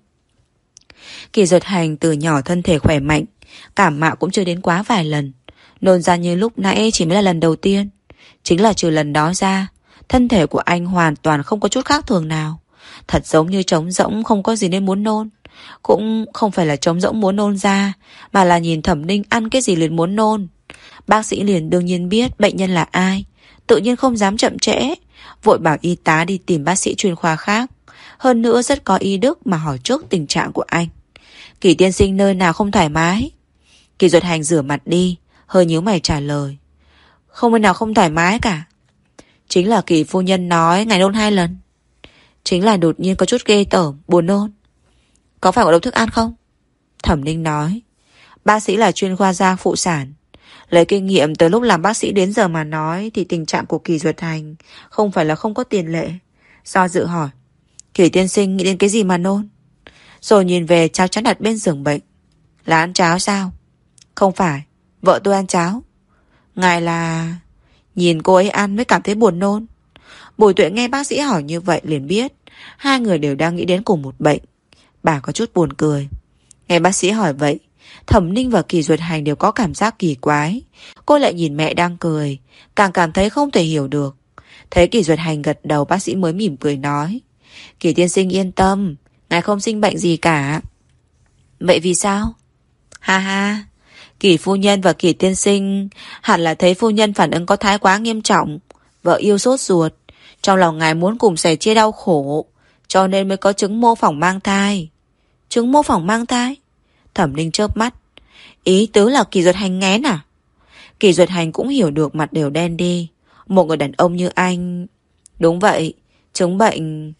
Speaker 1: Kỳ Duật Hành từ nhỏ thân thể khỏe mạnh, cảm mạo cũng chưa đến quá vài lần. Nôn ra như lúc nãy chỉ mới là lần đầu tiên. Chính là trừ lần đó ra, thân thể của anh hoàn toàn không có chút khác thường nào. Thật giống như trống rỗng, không có gì nên muốn nôn. Cũng không phải là trống rỗng muốn nôn ra, mà là nhìn Thẩm Ninh ăn cái gì liền muốn nôn. Bác sĩ liền đương nhiên biết bệnh nhân là ai, tự nhiên không dám chậm trễ, vội bảo y tá đi tìm bác sĩ chuyên khoa khác. Hơn nữa rất có ý đức mà hỏi trước tình trạng của anh. Kỳ tiên sinh nơi nào không thoải mái? Kỳ Duật Hành rửa mặt đi, hơi nhíu mày trả lời. Không nơi nào không thoải mái cả. Chính là Kỳ phu nhân nói ngày nôn 2 lần. Chính là đột nhiên có chút ghê tởm, buồn nôn. Có phải ngộ độc thức ăn không? Thẩm Ninh nói. Bác sĩ là chuyên khoa da phụ sản. Lấy kinh nghiệm từ lúc làm bác sĩ đến giờ mà nói thì tình trạng của Kỳ Duật Hành không phải là không có tiền lệ. Do dự hỏi. Kỳ tiên sinh nghĩ đến cái gì mà nôn? Rồi nhìn về cháo chắn đặt bên giường bệnh. Là ăn cháo sao? Không phải, vợ tôi ăn cháo. Ngài là... Nhìn cô ấy ăn mới cảm thấy buồn nôn. Bùi Tuệ nghe bác sĩ hỏi như vậy liền biết hai người đều đang nghĩ đến cùng một bệnh. Bà có chút buồn cười. Nghe bác sĩ hỏi vậy, Thẩm Ninh và Kỳ Duật Hành đều có cảm giác kỳ quái. Cô lại nhìn mẹ đang cười, càng cảm thấy không thể hiểu được. Thấy Kỳ Duật Hành gật đầu, bác sĩ mới mỉm cười nói. Kỳ tiên sinh yên tâm, ngài không sinh bệnh gì cả. Vậy vì sao? Ha ha, Kỳ phu nhân và Kỳ tiên sinh hẳn là thấy phu nhân phản ứng có thái quá nghiêm trọng, vợ yêu sốt ruột, trong lòng ngài muốn cùng sẻ chia đau khổ, cho nên mới có chứng mô phỏng mang thai. Chứng mô phỏng mang thai? Thẩm Ninh chớp mắt. Ý tứ là Kỳ Duật Hành nghén à? Kỳ Duật Hành cũng hiểu được, mặt đều đen đi. Một người đàn ông như anh... Đúng vậy, chứng bệnh...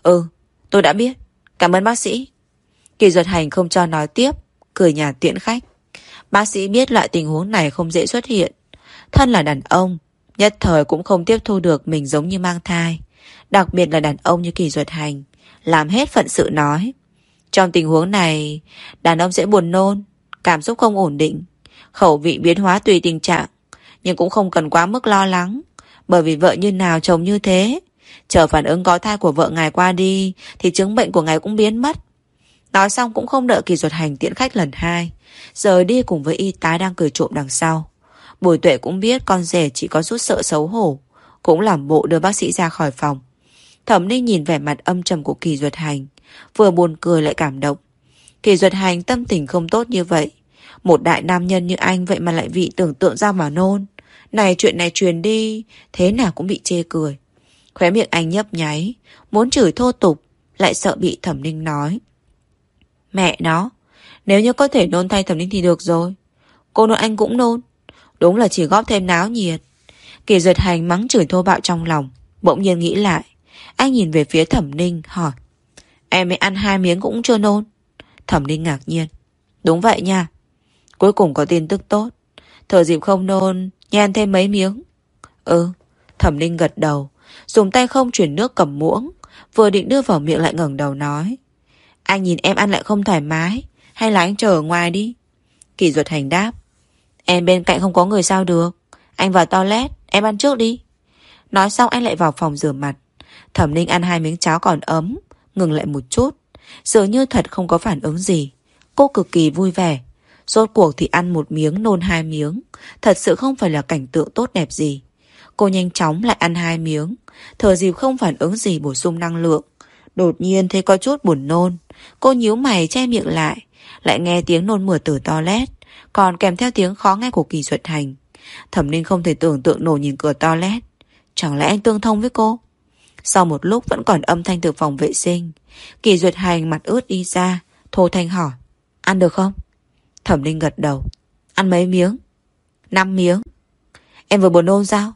Speaker 1: tôi đã biết. Cảm ơn bác sĩ. Kỳ Duật Hành không cho nói tiếp, cười nhạt tiễn khách. Bác sĩ biết loại tình huống này không dễ xuất hiện. Thân là đàn ông, nhất thời cũng không tiếp thu được mình giống như mang thai. Đặc biệt là đàn ông như Kỳ Duật Hành, làm hết phận sự nói. Trong tình huống này, đàn ông sẽ buồn nôn, cảm xúc không ổn định, khẩu vị biến hóa tùy tình trạng. Nhưng cũng không cần quá mức lo lắng, bởi vì vợ như nào chồng như thế. Chờ phản ứng có thai của vợ ngài qua đi thì chứng bệnh của ngài cũng biến mất. Nói xong cũng không đợi Kỳ Duật Hành tiễn khách lần 2, rời đi cùng với y tá đang cười trộm đằng sau. Bùi Tuệ cũng biết con rể chỉ có chút sợ xấu hổ, cũng làm bộ đưa bác sĩ ra khỏi phòng. Thẩm Ninh nhìn vẻ mặt âm trầm của Kỳ Duật Hành, vừa buồn cười lại cảm động. Kỳ Duật Hành tâm tình không tốt như vậy, một đại nam nhân như anh vậy mà lại bị tưởng tượng ra mà nôn. Này chuyện này truyền đi, thế nào cũng bị chê cười. Khóe miệng anh nhấp nháy, muốn chửi thô tục, lại sợ bị Thẩm Ninh nói. Mẹ nó, nếu như có thể nôn thay Thẩm Ninh thì được rồi. Cô nôn anh cũng nôn, đúng là chỉ góp thêm náo nhiệt. Kỳ Duật Hành mắng chửi thô bạo trong lòng, bỗng nhiên nghĩ lại. Anh nhìn về phía Thẩm Ninh hỏi. Em mới ăn 2 miếng cũng chưa nôn. Thẩm Ninh ngạc nhiên. Đúng vậy nha. Cuối cùng có tin tức tốt. Thừa dịp không nôn, nhen thêm mấy miếng. Thẩm Ninh gật đầu, dùng tay không chuyển nước cầm muỗng, vừa định đưa vào miệng lại ngẩng đầu nói. Anh nhìn em ăn lại không thoải mái, hay là anh chờ ở ngoài đi? Kỳ Duật Hành đáp. Em bên cạnh không có người sao được. Anh vào toilet, em ăn trước đi. Nói xong anh lại vào phòng rửa mặt. Thẩm Ninh ăn 2 miếng cháo còn ấm, ngừng lại một chút, dường như thật không có phản ứng gì. Cô cực kỳ vui vẻ. Rốt cuộc thì ăn 1 miếng nôn 2 miếng, thật sự không phải là cảnh tượng tốt đẹp gì. Cô nhanh chóng lại ăn 2 miếng, thừa dịp không phản ứng gì bổ sung năng lượng. Đột nhiên thấy có chút buồn nôn. Cô nhíu mày che miệng lại nghe tiếng nôn mửa từ toilet, còn kèm theo tiếng khó nghe của Kỳ Duật Hành. Thẩm Ninh không thể tưởng tượng nổi nhìn cửa toilet. Chẳng lẽ anh tương thông với cô? Sau một lúc vẫn còn âm thanh từ phòng vệ sinh. Kỳ Duật Hành mặt ướt đi ra, thô thanh hỏi. Ăn được không? Thẩm Ninh gật đầu. Ăn mấy miếng? 5 miếng. Em vừa buồn nôn sao?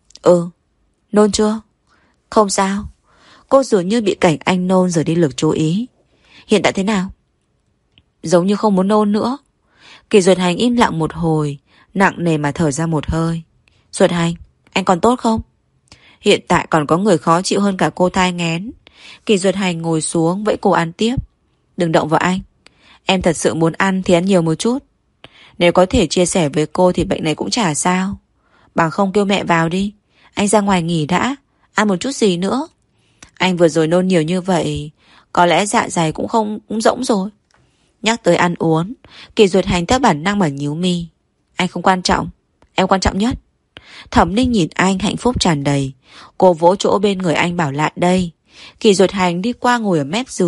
Speaker 1: Nôn chưa? Không sao. Cô dường như bị cảnh anh nôn rồi đi lực chú ý. Hiện tại thế nào? Giống như không muốn nôn nữa. Kỳ Duật Hành im lặng một hồi, nặng nề mà thở ra một hơi. Duật Hành, anh còn tốt không? Hiện tại còn có người khó chịu hơn cả cô thai nghén. Kỳ Duật Hành ngồi xuống vẫy cô ăn tiếp. Đừng động vào anh. Em thật sự muốn ăn thì ăn nhiều một chút. Nếu có thể chia sẻ với cô thì bệnh này cũng chả sao. Bằng không kêu mẹ vào đi. Anh ra ngoài nghỉ đã. Ăn một chút gì nữa. Anh vừa rồi nôn nhiều như vậy, có lẽ dạ dày cũng rỗng rồi. Nhắc tới ăn uống, Kỳ Duật Hành theo bản năng mà nhíu mi. Anh không quan trọng, em quan trọng nhất. Thẩm Ninh nhìn anh hạnh phúc tràn đầy. Cô vỗ chỗ bên người anh bảo lại đây. Kỳ Duật Hành đi qua ngồi ở mép giường,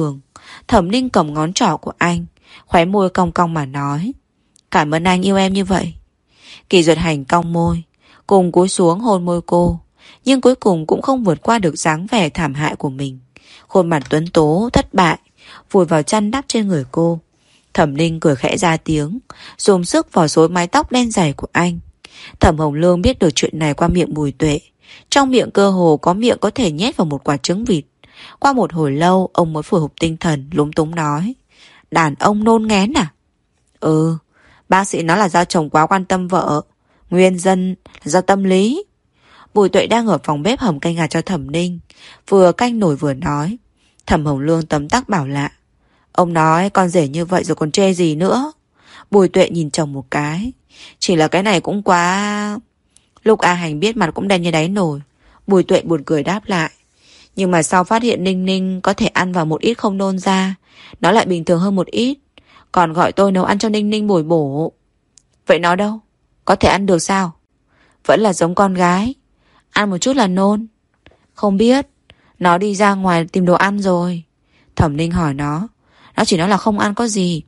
Speaker 1: Thẩm Ninh cầm ngón trỏ của anh, khóe môi cong cong mà nói: Cảm ơn anh yêu em như vậy. Kỳ Duật Hành cong môi, cùng cúi xuống hôn môi cô, nhưng cuối cùng cũng không vượt qua được dáng vẻ thảm hại của mình. Khuôn mặt tuấn tố thất bại, vùi vào chăn đắp trên người cô. Thẩm Ninh cười khẽ ra tiếng, dùng sức vò xối mái tóc đen dày của anh. Thẩm Hồng Lương biết được chuyện này qua miệng Bùi Tuệ. Trong miệng cơ hồ có miệng có thể nhét vào một quả trứng vịt. Qua một hồi lâu, ông mới hồi phục tinh thần, lúng túng nói: Đàn ông nôn nghén à? Ừ, bác sĩ nói là do chồng quá quan tâm vợ, nguyên nhân là do tâm lý. Bùi Tuệ đang ở phòng bếp hầm canh gà cho Thẩm Ninh, vừa canh nổi vừa nói. Thẩm Hồng Lương tấm tắc bảo lạ: Ông nói con rể như vậy rồi còn chê gì nữa? Bùi Tuệ nhìn chồng một cái: Chỉ là cái này cũng quá... Lúc A Hành biết mặt cũng đen như đáy nồi. Bùi Tuệ buồn cười đáp lại: Nhưng mà sau phát hiện Ninh Ninh có thể ăn vào một ít không nôn ra, nó lại bình thường hơn một ít. Còn gọi tôi nấu ăn cho Ninh Ninh bồi bổ. Vậy nó đâu? Có thể ăn được sao? Vẫn là giống con gái, ăn một chút là nôn. Không biết, nó đi ra ngoài tìm đồ ăn rồi. Thẩm Ninh hỏi nó chỉ nói là không ăn có gì.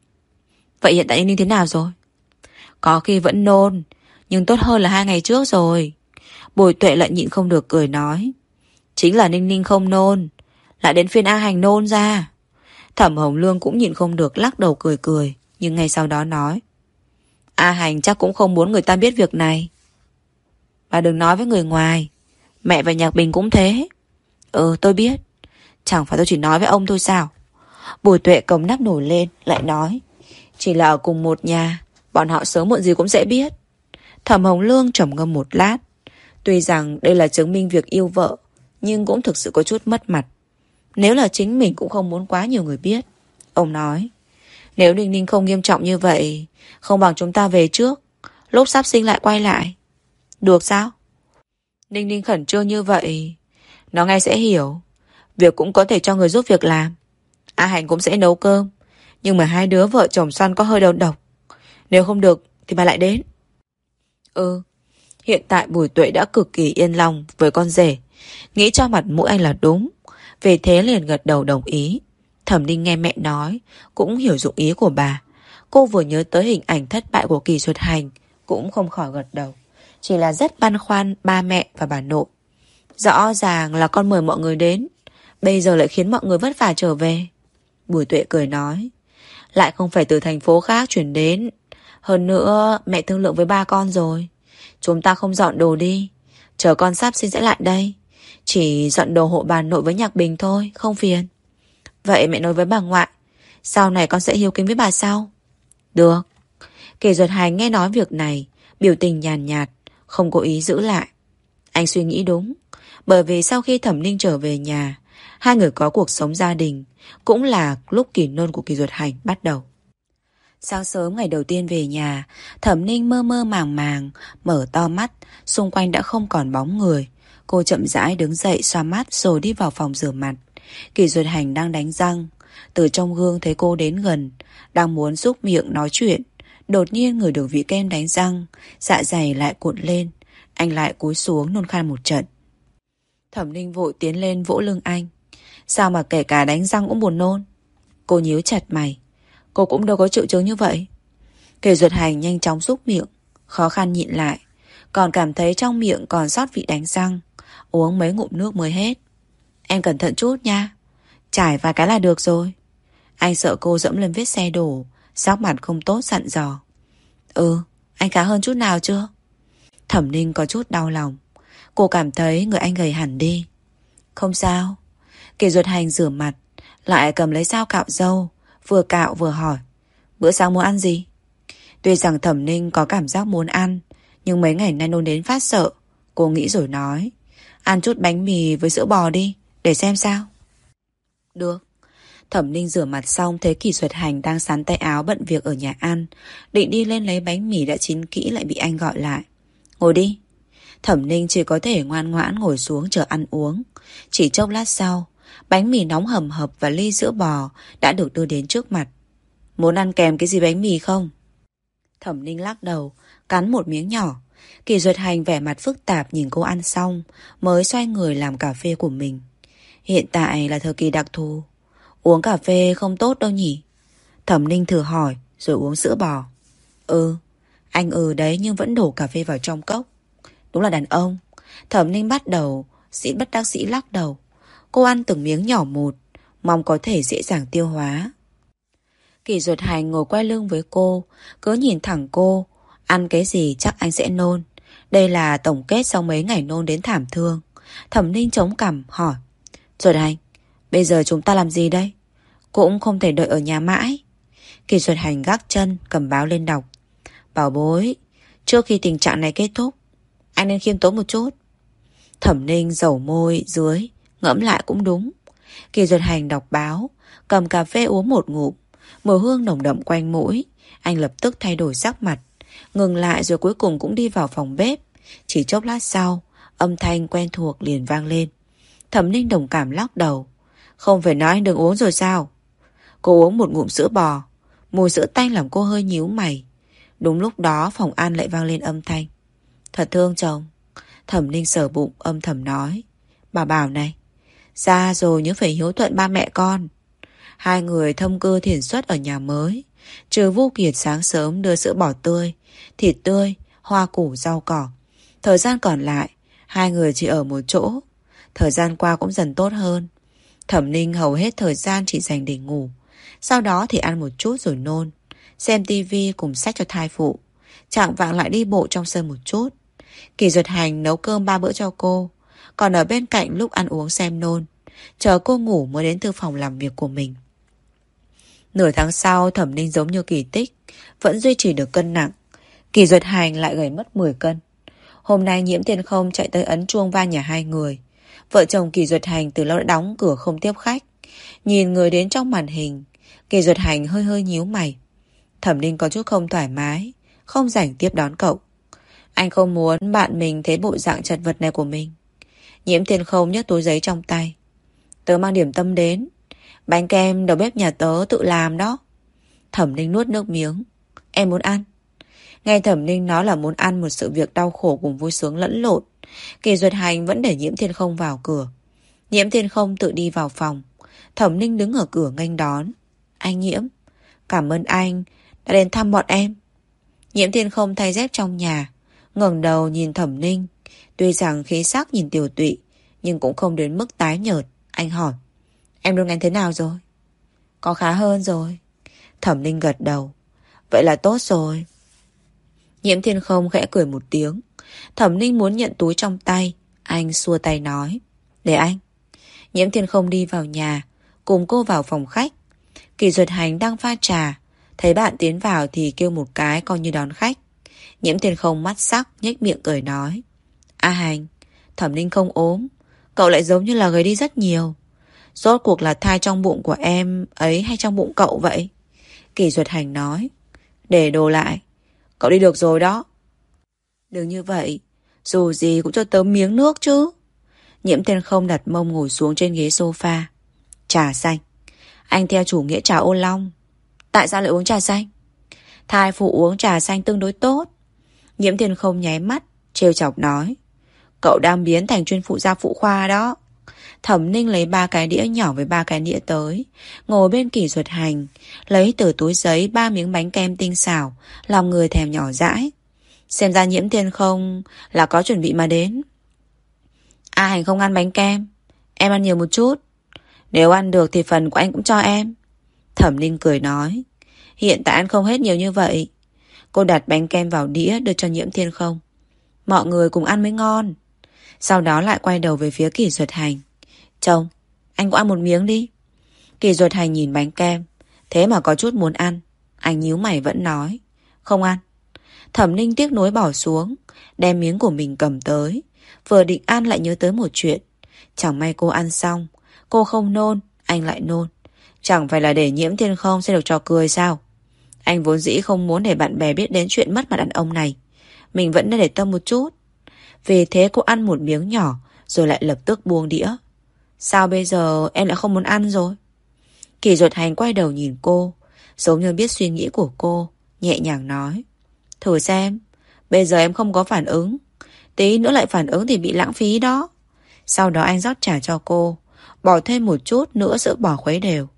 Speaker 1: Vậy hiện tại Ninh Ninh thế nào rồi? Có khi vẫn nôn, nhưng tốt hơn là 2 ngày trước rồi. Bùi Tuệ lại nhịn không được cười nói: Chính là Ninh Ninh không nôn, lại đến phiên A Hành nôn ra. Thẩm Hồng Lương cũng nhịn không được lắc đầu cười cười, nhưng ngay sau đó nói: A Hành chắc cũng không muốn người ta biết việc này. Và đừng nói với người ngoài. Mẹ và Nhạc Bình cũng thế. Ừ, tôi biết. Chẳng phải tôi chỉ nói với ông thôi sao? Bùi Tuệ cầm nắp nổi lên, lại nói: Chỉ là ở cùng một nhà, bọn họ sớm muộn gì cũng sẽ biết. Thẩm Hồng Lương trầm ngâm một lát. Tuy rằng đây là chứng minh việc yêu vợ, nhưng cũng thực sự có chút mất mặt. Nếu là chính mình cũng không muốn quá nhiều người biết. Ông nói: Nếu Ninh Ninh không nghiêm trọng như vậy, không bằng chúng ta về trước, lúc sắp sinh lại quay lại. Được sao? Ninh Ninh khẩn trương như vậy, nó nghe sẽ hiểu. Việc cũng có thể cho người giúp việc làm. A Hành cũng sẽ nấu cơm, nhưng mà hai đứa vợ chồng Xoan có hơi đầu độc. Nếu không được thì bà lại đến. Ừ. Hiện tại Bùi Tuệ đã cực kỳ yên lòng với con rể, nghĩ cho mặt mũi anh là đúng, vì thế liền gật đầu đồng ý. Thẩm Ninh nghe mẹ nói, cũng hiểu dụng ý của bà. Cô vừa nhớ tới hình ảnh thất bại của Kỳ Duật Hành, cũng không khỏi gật đầu. Chỉ là rất băn khoăn ba mẹ và bà nội. Rõ ràng là con mời mọi người đến, bây giờ lại khiến mọi người vất vả trở về. Bùi Tuệ cười nói: Lại không phải từ thành phố khác chuyển đến. Hơn nữa mẹ thương lượng với ba con rồi, chúng ta không dọn đồ đi, chờ con sắp sinh sẽ lại đây. Chỉ dọn đồ hộ bà nội với Nhạc Bình thôi, không phiền. Vậy mẹ nói với bà ngoại, sau này con sẽ hiếu kính với bà sau. Được. Kỳ Duật Hành nghe nói việc này, biểu tình nhàn nhạt, không có ý giữ lại. Anh suy nghĩ đúng, bởi vì sau khi Thẩm Ninh trở về nhà, hai người có cuộc sống gia đình, cũng là lúc kỳ nôn của Kỳ Duật Hành bắt đầu. Sáng sớm ngày đầu tiên về nhà, Thẩm Ninh mơ mơ màng màng, mở to mắt, xung quanh đã không còn bóng người. Cô chậm rãi đứng dậy xoa mắt rồi đi vào phòng rửa mặt. Kỳ Duật Hành đang đánh răng. Từ trong gương thấy cô đến gần, đang muốn xúc miệng nói chuyện. Đột nhiên ngửi được vị kem đánh răng, dạ dày lại cuộn lên. Anh lại cúi xuống nôn khan một trận. Thẩm Ninh vội tiến lên vỗ lưng anh. Sao mà kể cả đánh răng cũng buồn nôn? Cô nhíu chặt mày. Cô cũng đâu có triệu chứng như vậy. Kỳ Duật Hành nhanh chóng xúc miệng, khó khăn nhịn lại, còn cảm thấy trong miệng còn sót vị đánh răng. Uống mấy ngụm nước mới hết. Em cẩn thận chút nha, chải vài cái là được rồi. Anh sợ cô dẫm lên vết xe đổ, sắc mặt không tốt dặn dò. Ừ, anh khá hơn chút nào chưa? Thẩm Ninh có chút đau lòng. Cô cảm thấy người anh gầy hẳn đi. Không sao. Kỳ Duật Hành rửa mặt, lại cầm lấy dao cạo râu, vừa cạo vừa hỏi: Bữa sáng muốn ăn gì? Tuy rằng Thẩm Ninh có cảm giác muốn ăn, nhưng mấy ngày nay nôn đến phát sợ. Cô nghĩ rồi nói: Ăn chút bánh mì với sữa bò đi, để xem sao. Được. Thẩm Ninh rửa mặt xong thấy Kỳ Duật Hành đang sắn tay áo bận việc ở nhà ăn, định đi lên lấy bánh mì đã chín kỹ lại bị anh gọi lại. Ngồi đi. Thẩm Ninh chỉ có thể ngoan ngoãn ngồi xuống chờ ăn uống. Chỉ chốc lát sau, bánh mì nóng hầm hập và ly sữa bò đã được đưa đến trước mặt. Muốn ăn kèm cái gì bánh mì không? Thẩm Ninh lắc đầu, cắn một miếng nhỏ. Kỳ Duật Hành vẻ mặt phức tạp nhìn cô ăn xong, mới xoay người làm cà phê của mình. Hiện tại là thời kỳ đặc thù, Uống cà phê không tốt đâu nhỉ? Thẩm Ninh thử hỏi rồi uống sữa bò. Ừ, anh đấy nhưng vẫn đổ cà phê vào trong cốc. Đúng là đàn ông. Thẩm Ninh bắt đầu bất đắc dĩ lắc đầu. Cô ăn từng miếng nhỏ một, mong có thể dễ dàng tiêu hóa. Kỷ Duật Hành ngồi quay lưng với cô, cứ nhìn thẳng cô. Ăn cái gì chắc anh sẽ nôn. Đây là tổng kết sau mấy ngày nôn đến thảm thương. Thẩm Ninh chống cằm hỏi. Duật Hành, bây giờ chúng ta làm gì đây? Cũng không thể đợi ở nhà mãi. Kỷ Duật Hành gác chân cầm báo lên đọc. Bảo bối, trước khi tình trạng này kết thúc, anh nên khiêm tốn một chút. Thẩm Ninh dẩu môi dưới, ngẫm lại cũng đúng. Kỷ Duật Hành đọc báo, cầm cà phê uống một ngụm, mùi hương nồng đậm quanh mũi. Anh lập tức thay đổi sắc mặt, ngừng lại rồi cuối cùng cũng đi vào phòng bếp. Chỉ chốc lát sau, âm thanh quen thuộc liền vang lên. Thẩm Ninh đồng cảm lắc đầu. Không phải nói anh đừng uống rồi sao? Cô uống một ngụm sữa bò, mùi sữa tanh làm cô hơi nhíu mày. Đúng lúc đó phòng ăn lại vang lên âm thanh. Thật thương chồng. Thẩm Ninh sờ bụng âm thầm nói. Bà bảo này, ra rồi nhớ phải hiếu thuận ba mẹ con. Hai người thâm cư thiền xuất ở nhà mới. Trừ Vô Kiệt sáng sớm đưa sữa bò tươi, thịt tươi, hoa củ rau cỏ. Thời gian còn lại, hai người chỉ ở một chỗ. Thời gian qua cũng dần tốt hơn. Thẩm Ninh hầu hết thời gian chỉ dành để ngủ. Sau đó thì ăn một chút rồi nôn, xem tivi cùng sách cho thai phụ. Chạng vạng lại đi bộ trong sân một chút. Kỷ Duật Hành nấu cơm 3 bữa cho cô, còn ở bên cạnh lúc ăn uống xem nôn, chờ cô ngủ mới đến thư phòng làm việc của mình. Nửa tháng sau, Thẩm Ninh giống như kỳ tích, vẫn duy trì được cân nặng. Kỷ Duật Hành lại gầy mất 10 cân. Hôm nay Nhiễm Thiên Không chạy tới ấn chuông va nhà hai người. Vợ chồng Kỷ Duật Hành từ lâu đã đóng cửa không tiếp khách. Nhìn người đến trong màn hình, Kỷ Duật Hành hơi hơi nhíu mày. Thẩm Ninh có chút không thoải mái, không rảnh tiếp đón cậu. Anh không muốn bạn mình thấy bộ dạng chật vật này của mình. Nhiễm Thiên Không nhấc túi giấy trong tay. Tớ mang điểm tâm đến. Bánh kem đầu bếp nhà tớ tự làm đó. Thẩm Ninh nuốt nước miếng. Em muốn ăn. Nghe Thẩm Ninh nói là muốn ăn một sự việc đau khổ cùng vui sướng lẫn lộn, Kỷ Duật Hành vẫn để Nhiễm Thiên Không vào cửa. Nhiễm Thiên Không tự đi vào phòng. Thẩm Ninh đứng ở cửa nghênh đón. Anh Nhiễm, cảm ơn anh đã đến thăm bọn em. Nhiễm Thiên Không thay dép trong nhà, ngẩng đầu nhìn Thẩm Ninh. Tuy rằng khí sắc nhìn tiều tụy, nhưng cũng không đến mức tái nhợt. Anh hỏi, em đồn anh thế nào rồi? Có khá hơn rồi. Thẩm Ninh gật đầu. Vậy là tốt rồi. Nhiễm Thiên Không khẽ cười một tiếng. Thẩm Ninh muốn nhận túi trong tay. Anh xua tay nói, để anh. Nhiễm Thiên Không đi vào nhà, cùng cô vào phòng khách. Kỷ Duật Hành đang pha trà, thấy bạn tiến vào thì kêu một cái coi như đón khách. Nhiễm Thiên Không mắt sắc nhếch miệng cười nói, A Hành, Thẩm Ninh không ốm, cậu lại giống như là gầy đi rất nhiều. Rốt cuộc là thai trong bụng của em ấy hay trong bụng cậu vậy? Kỷ Duật Hành nói, để đồ lại, cậu đi được rồi đó. Đừng như vậy, dù gì cũng cho tớ miếng nước chứ. Nhiễm Thiên Không đặt mông ngồi xuống trên ghế sofa. Trà xanh. Anh theo chủ nghĩa trà ô long. Tại sao lại uống trà xanh? Thai phụ uống trà xanh tương đối tốt. Nhiễm Thiên Không nháy mắt, trêu chọc nói, cậu đang biến thành chuyên phụ gia phụ khoa đó. Thẩm Ninh lấy 3 cái đĩa nhỏ với 3 cái đĩa tới, ngồi bên Kỷ Duật Hành, lấy từ túi giấy 3 miếng bánh kem tinh xảo, lòng người thèm nhỏ dãi. Xem ra Nhiễm Thiên Không là có chuẩn bị mà đến. A Hành không ăn bánh kem, em ăn nhiều một chút. Nếu ăn được thì phần của anh cũng cho em. Thẩm Ninh cười nói, hiện tại ăn không hết nhiều như vậy. Cô đặt bánh kem vào đĩa đưa cho Nhiễm Thiên Không. Mọi người cùng ăn mới ngon. Sau đó lại quay đầu về phía Kỷ Duật Hành. Chồng, anh cũng ăn một miếng đi. Kỷ Duật Hành nhìn bánh kem, thế mà có chút muốn ăn. Anh nhíu mày vẫn nói, không ăn. Thẩm Ninh tiếc nuối bỏ xuống, đem miếng của mình cầm tới. Vừa định ăn lại nhớ tới một chuyện. Chẳng may cô ăn xong, cô không nôn, anh lại nôn. Chẳng phải là để Nhiễm Thiên Không sẽ được trò cười sao? Anh vốn dĩ không muốn để bạn bè biết đến chuyện mất mặt đàn ông này. Mình vẫn nên để tâm một chút. Vì thế cô ăn một miếng nhỏ, rồi lại lập tức buông đĩa. Sao bây giờ em lại không muốn ăn rồi? Kỷ Duật Hành quay đầu nhìn cô, giống như biết suy nghĩ của cô, nhẹ nhàng nói, thử xem, bây giờ em không có phản ứng, tí nữa lại phản ứng thì bị lãng phí đó. Sau đó anh rót trà cho cô, bỏ thêm một chút nữa sữa bò khuấy đều.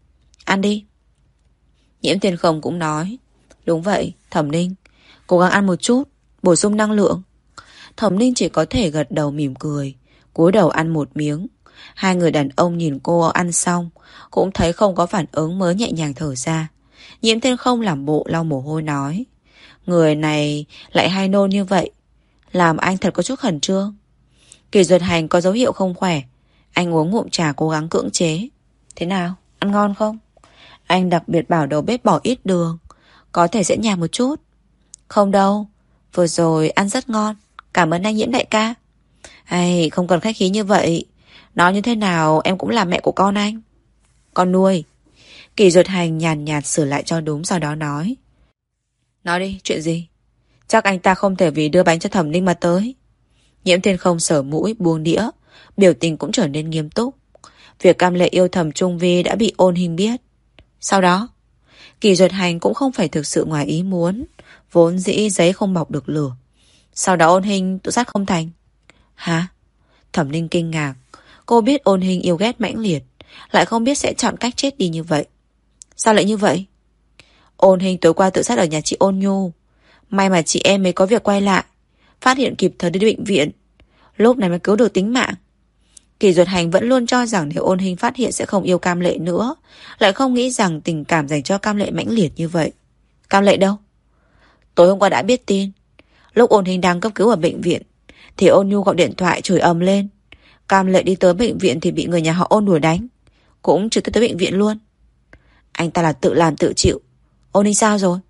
Speaker 1: Ăn đi. Nhiễm Thiên Không cũng nói. Đúng vậy, Thẩm Ninh, cố gắng ăn một chút, bổ sung năng lượng. Thẩm Ninh chỉ có thể gật đầu mỉm cười, cúi đầu ăn một miếng. Hai người đàn ông nhìn cô ăn xong, cũng thấy không có phản ứng mới nhẹ nhàng thở ra. Nhiễm Thiên Không làm bộ lau mồ hôi nói. Người này lại hay nôn như vậy, làm anh thật có chút khẩn trương. Kỳ Duyệt Hành có dấu hiệu không khỏe. Anh uống ngụm trà cố gắng cưỡng chế. Thế nào, ăn ngon không? Anh đặc biệt bảo đầu bếp bỏ ít đường, có thể sẽ nhạt một chút. Không đâu, vừa rồi ăn rất ngon. Cảm ơn anh Nhiễm đại ca. Ai, không cần khách khí như vậy. Nói như thế nào em cũng là mẹ của con anh. Con nuôi. Kỳ Duyệt Hành nhàn nhạt sửa lại cho đúng, sau đó nói. Nói đi, chuyện gì? Chắc anh ta không thể vì đưa bánh cho Thẩm Ninh mà tới. Nhiễm Thiên Không sờ mũi buông đĩa, biểu tình cũng trở nên nghiêm túc. Việc Cam Lệ yêu Thẩm Trung Vi đã bị Ôn Hình biết. Sau đó Kỳ Duyệt Hành cũng không phải thực sự ngoài ý muốn, vốn dĩ giấy không bọc được lửa. Sau đó Ôn Hình tự sát không thành. Hả? Thẩm Ninh kinh ngạc. Cô biết Ôn Hình yêu ghét mãnh liệt, lại không biết sẽ chọn cách chết đi như vậy. Sao lại như vậy? Ôn Hình tối qua tự sát ở nhà chị Ôn Nhu. May mà chị em mới có việc quay lại, phát hiện kịp thời đi bệnh viện, lúc này mới cứu được tính mạng. Kỳ Duyệt Hành vẫn luôn cho rằng nếu Ôn Hình phát hiện sẽ không yêu Cam Lệ nữa, lại không nghĩ rằng tình cảm dành cho Cam Lệ mãnh liệt như vậy. Cam Lệ đâu? Tối hôm qua đã biết tin. Lúc Ôn Hình đang cấp cứu ở bệnh viện thì Ôn Nhu gọi điện thoại chửi ầm lên. Cam Lệ đi tới bệnh viện thì bị người nhà họ Ôn đuổi đánh, cũng trực tiếp tới bệnh viện luôn. Anh ta là tự làm tự chịu. Ôn Hình sao rồi?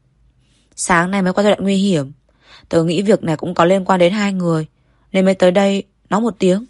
Speaker 1: Sáng nay mới qua giai đoạn nguy hiểm. Tớ nghĩ việc này cũng có liên quan đến hai người, nên mới tới đây nói một tiếng.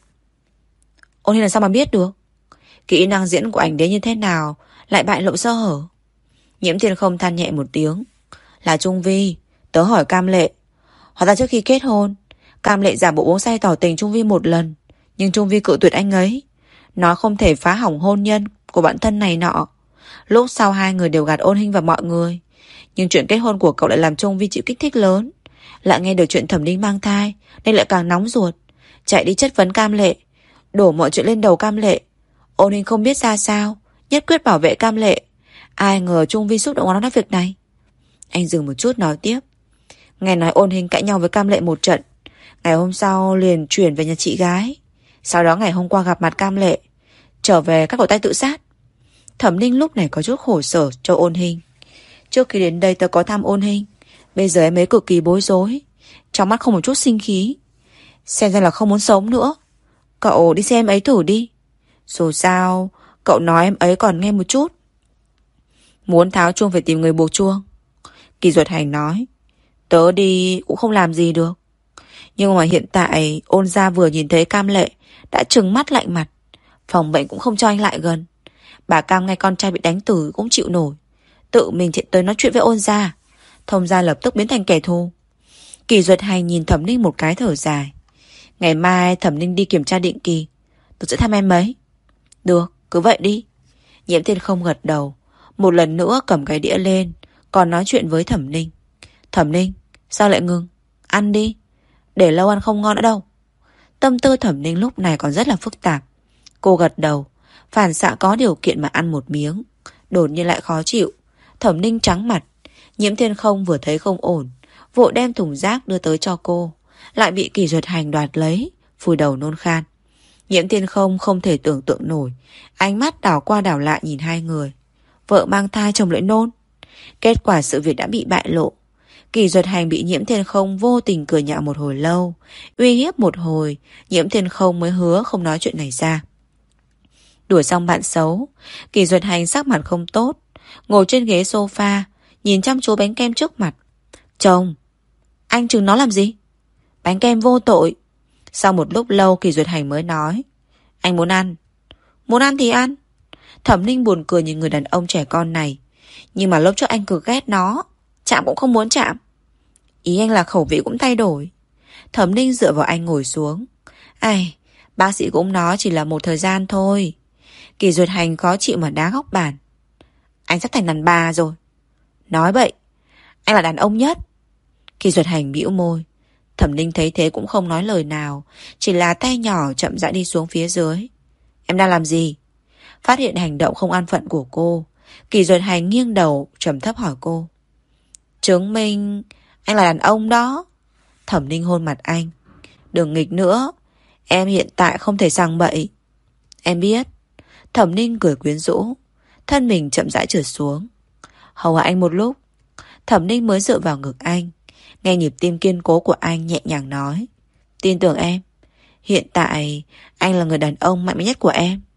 Speaker 1: Ôn Hình là sao mà biết được? Kỹ năng diễn của ảnh đến như thế nào lại bại lộ sơ hở? Nhiễm Thiên Không than nhẹ một tiếng. Là Trung Vi. Tớ hỏi Cam Lệ. Hóa ra trước khi kết hôn, Cam Lệ giả bộ uống say tỏ tình Trung Vi một lần, nhưng Trung Vi cự tuyệt anh ấy, nói không thể phá hỏng hôn nhân của bản thân này nọ. Lúc sau hai người đều gạt Ôn Hình và mọi người, nhưng chuyện kết hôn của cậu lại làm Trung Vi chịu kích thích lớn. Lại nghe được chuyện Thẩm Ninh mang thai, nên lại càng nóng ruột, chạy đi chất vấn Cam Lệ, đổ mọi chuyện lên đầu Cam Lệ. Ôn Hình không biết ra sao, nhất quyết bảo vệ Cam Lệ. Ai ngờ Trung Vi xúc động nói việc này. Anh dừng một chút nói tiếp. Nghe nói Ôn Hình cãi nhau với Cam Lệ một trận, ngày hôm sau liền chuyển về nhà chị gái. Sau đó ngày hôm qua gặp mặt Cam Lệ, trở về các cổ tay tự sát. Thẩm Ninh lúc này có chút khổ sở cho Ôn Hình. Trước khi đến đây tớ có thăm Ôn Hình, bây giờ em ấy cực kỳ bối rối, trong mắt không một chút sinh khí, xem ra là không muốn sống nữa. Cậu đi xem em ấy thử đi. Dù sao cậu nói em ấy còn nghe một chút. Muốn tháo chuông phải tìm người buộc chuông. Kỳ Duyệt Hành nói. Tớ đi cũng không làm gì được. Nhưng mà hiện tại Ôn gia vừa nhìn thấy Cam Lệ đã trừng mắt lạnh mặt, phòng bệnh cũng không cho anh lại gần. Bà Cam nghe con trai bị đánh tử cũng chịu nổi, tự mình chạy tới nói chuyện với Ôn gia. Thông gia lập tức biến thành kẻ thù. Kỳ Duyệt Hành nhìn Thẩm Ninh một cái thở dài. Ngày mai Thẩm Ninh đi kiểm tra định kỳ, tôi sẽ thăm em ấy. Được, cứ vậy đi. Nhiễm Thiên Không gật đầu, một lần nữa cầm cái đĩa lên, còn nói chuyện với Thẩm Ninh. Thẩm Ninh, sao lại ngừng? Ăn đi, để lâu ăn không ngon nữa đâu. Tâm tư Thẩm Ninh lúc này còn rất là phức tạp. Cô gật đầu, phản xạ có điều kiện mà ăn một miếng, đột nhiên lại khó chịu. Thẩm Ninh trắng mặt. Nhiễm Thiên Không vừa thấy không ổn, vội đem thùng rác đưa tới cho cô, lại bị Kỳ Duyệt Hành đoạt lấy, vùi đầu nôn khan. Nhiễm Thiên Không không thể tưởng tượng nổi, ánh mắt đảo qua đảo lại nhìn hai người. Vợ mang thai chồng lại nôn. Kết quả sự việc đã bị bại lộ. Kỳ Duyệt Hành bị Nhiễm Thiên Không vô tình cười nhạo một hồi lâu, uy hiếp một hồi, Nhiễm Thiên Không mới hứa không nói chuyện này ra. Đuổi xong bạn xấu, Kỳ Duyệt Hành sắc mặt không tốt, ngồi trên ghế sofa, nhìn chăm chú bánh kem trước mặt. Chồng, anh chừng nó làm gì? Bánh kem vô tội. Sau một lúc lâu Kỳ Duyệt Hành mới nói. Anh muốn ăn. Muốn ăn thì ăn. Thẩm Ninh buồn cười nhìn người đàn ông trẻ con này. Nhưng mà lúc trước anh cực ghét nó, chạm cũng không muốn chạm. Ý anh là khẩu vị cũng thay đổi. Thẩm Ninh dựa vào anh ngồi xuống. Ai, bác sĩ cũng nói chỉ là một thời gian thôi. Kỳ Duyệt Hành khó chịu mà đá góc bàn. Anh sắp thành đàn bà rồi. Nói bậy, anh là đàn ông nhất. Kỳ Duyệt Hành bĩu môi. Thẩm Ninh thấy thế cũng không nói lời nào, chỉ là tay nhỏ chậm rãi đi xuống phía dưới. Em đang làm gì? Phát hiện hành động không an phận của cô, Kỷ Duật Hành nghiêng đầu trầm thấp hỏi cô. Chứng minh anh là đàn ông đó. Thẩm Ninh hôn mặt anh. Đừng nghịch nữa, em hiện tại không thể sang bậy. Em biết. Thẩm Ninh cười quyến rũ, thân mình chậm rãi trượt xuống. Hầu hạ anh một lúc. Thẩm Ninh mới dựa vào ngực anh, nghe nhịp tim kiên cố của anh, nhẹ nhàng nói. Tin tưởng em. Hiện tại anh là người đàn ông mạnh mẽ nhất của em.